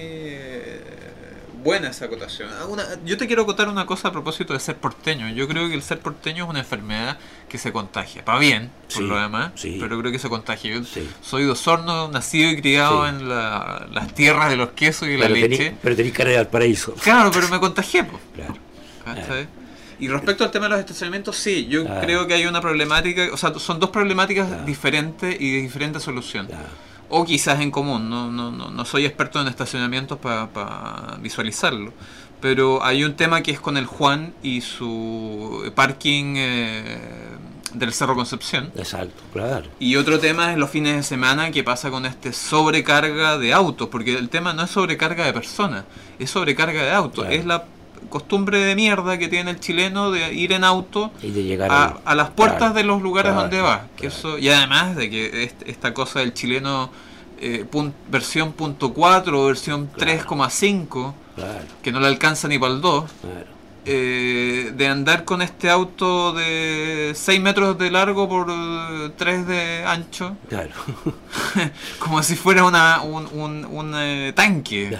buena esa acotación. Yo te quiero acotar una cosa a propósito de ser porteño. Yo creo que el ser porteño es una enfermedad que se contagia. Para bien, por lo demás, pero creo que se contagia. Yo soy de Osorno, nacido y criado en las tierras de los quesos y la leche. Pero tenés cara de Valparaíso. Claro, pero me contagié, pues. Claro. Y respecto al tema de los estacionamientos, sí, yo creo que hay una problemática, o sea, son dos problemáticas diferentes y de diferente solución. O quizás en común, no soy experto en estacionamientos para visualizarlo. Pero hay un tema que es con el Juan y su parking del Cerro Concepción. Exacto, claro. Y otro tema es los fines de semana, que pasa con sobrecarga de autos, porque el tema no es sobrecarga de personas, es sobrecarga de autos. Es la costumbre de mierda que tiene el chileno de ir en auto y de llegar a las puertas de los lugares donde va. Y además de que esta cosa del chileno versión .4 o versión 3,5 que no le alcanza ni para el 2, de andar con este auto de 6 metros de largo por 3 de ancho, como si fuera un tanque.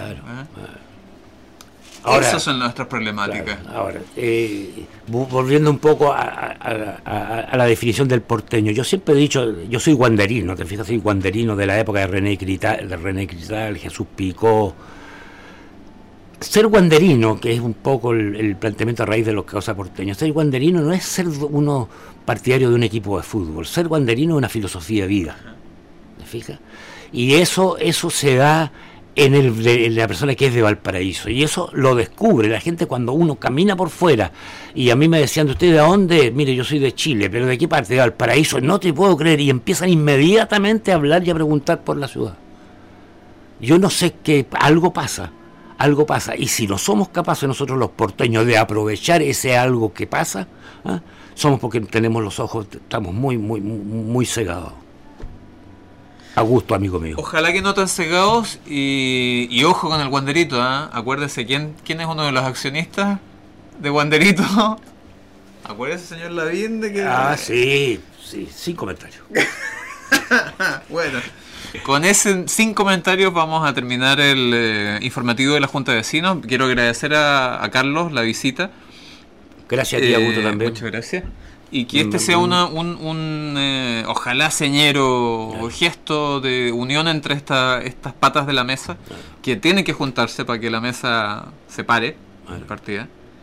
Ahora, esas son nuestras problemáticas. Ahora, volviendo un poco a la definición del porteño, yo siempre he dicho, yo soy guanderino, te fijas, soy guanderino de la época de René Crital, Jesús Picó. Ser guanderino, que es un poco el planteamiento a raíz de los causas porteños, ser guanderino no es ser uno partidario de un equipo de fútbol, ser guanderino es una filosofía de vida, ¿te fijas? Y eso se da en la persona que es de Valparaíso, y eso lo descubre la gente cuando uno camina por fuera. Y a mí me decían, ¿de usted de dónde? Mire, yo soy de Chile, pero ¿de qué parte? De Valparaíso. No te puedo creer. Y empiezan inmediatamente a hablar y a preguntar por la ciudad. Yo no sé, que algo pasa, y si no somos capaces nosotros los porteños de aprovechar ese algo que pasa, somos porque tenemos los ojos, estamos muy cegados. A gusto, amigo mío. Ojalá que no tan cegados, y ojo con el Wanderito, acuérdese quién es uno de los accionistas de Wanderito. Acuérdese, señor Lavín, de que... Sí, sin comentarios. Bueno, con ese sin comentarios vamos a terminar el informativo de la Junta de Vecinos. Quiero agradecer a Carlos la visita. Gracias a ti, Augusto, también. Muchas gracias. Y que este sea un ojalá señero gesto de unión entre estas patas de la mesa, que tienen que juntarse para que la mesa se pare, partida.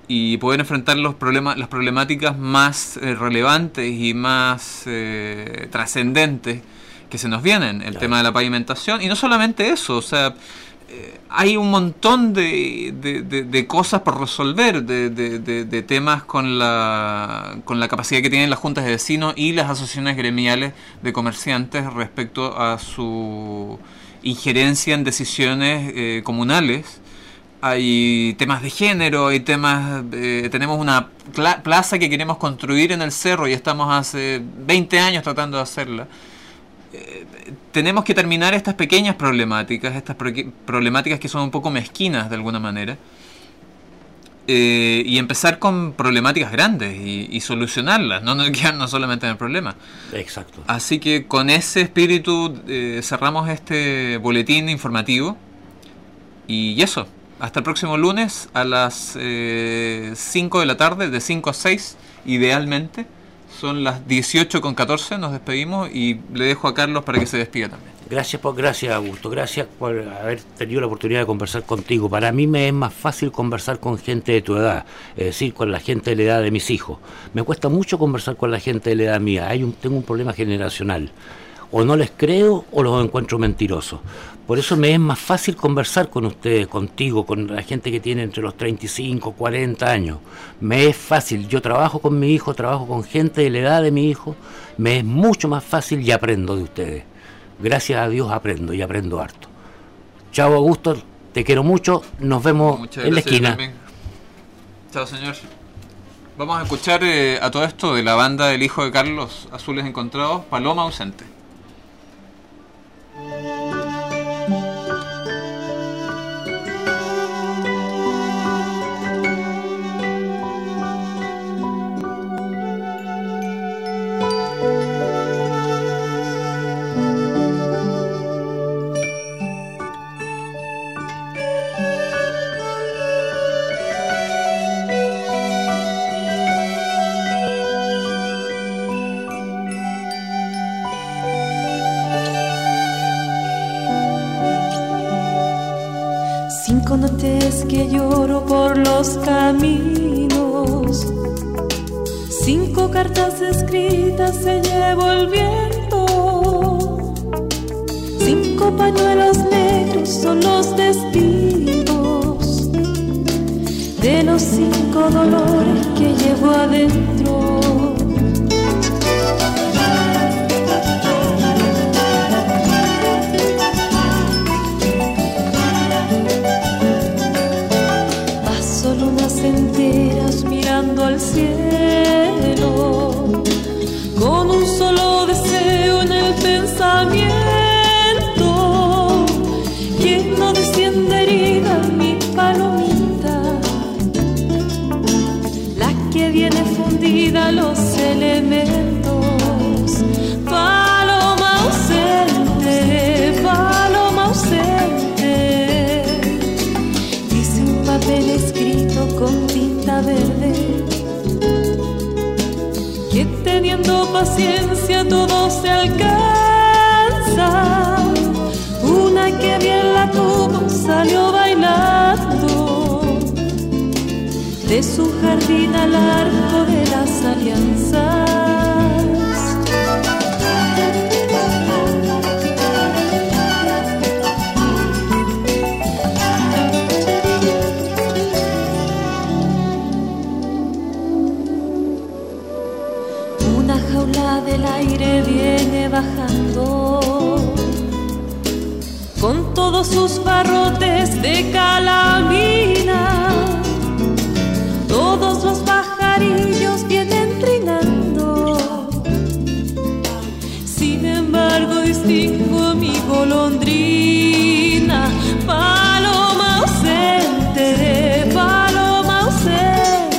y poder enfrentar las problemáticas más relevantes y más trascendentes que se nos vienen, el tema de la pavimentación, y no solamente eso, o sea, hay un montón de cosas por resolver, de temas con la capacidad que tienen las juntas de vecinos y las asociaciones gremiales de comerciantes respecto a su injerencia en decisiones comunales. Hay temas de género, hay temas, tenemos una plaza que queremos construir en el cerro y estamos hace 20 años tratando de hacerla. Tenemos que terminar estas pequeñas problemáticas, problemáticas que son un poco mezquinas de alguna manera, y empezar con problemáticas grandes y solucionarlas, no quedarnos solamente en el problema. Exacto. Así que con ese espíritu cerramos este boletín informativo, y eso, hasta el próximo lunes a las 5 de la tarde, de 5 a 6 idealmente. Son las 18:14, nos despedimos y le dejo a Carlos para que se despida también. Gracias Augusto, gracias por haber tenido la oportunidad de conversar contigo. Para mí me es más fácil conversar con gente de tu edad, es decir, con la gente de la edad de mis hijos. Me cuesta mucho conversar con la gente de la edad mía, tengo un problema generacional. O no les creo o los encuentro mentirosos. Por eso me es más fácil conversar con ustedes, contigo, con la gente que tiene entre los 35, 40 años. Me es fácil. Yo trabajo con mi hijo, trabajo con gente de la edad de mi hijo. Me es mucho más fácil y aprendo de ustedes. Gracias a Dios aprendo y aprendo harto. Chao Augusto, te quiero mucho. Nos vemos en la esquina. También. Chao señor. Vamos a escuchar a todo esto de la banda del hijo de Carlos, Azules Encontrados, Paloma Ausente. Noches que lloro por los caminos, 5 cartas escritas se llevó el viento, 5 pañuelos negros son los despidos de los 5 dolores que llevo adentro. Enteras mirando al cielo, con un solo deseo en el pensamiento, quien no desciende herida mi palomita, la que viene fundida a los elementos. Paloma ausente, paloma ausente, dice un papel escrito con tinta verde, que teniendo paciencia todo se alcanza. Una que bien la tuvo salió bailando de su jardín al arco de las alianzas. Del aire viene bajando con todos sus barrotes de calamina, todos los pajarillos vienen trinando, sin embargo distingo mi golondrina. Paloma ausente, paloma ausente,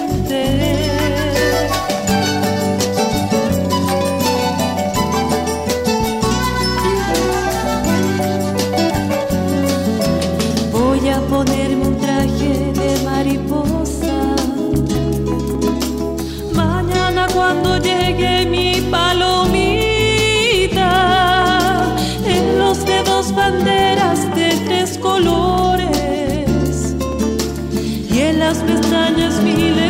ponerme un traje de mariposa. Mañana cuando llegue mi palomita, en los dedos banderas de 3 colores y en las pestañas miles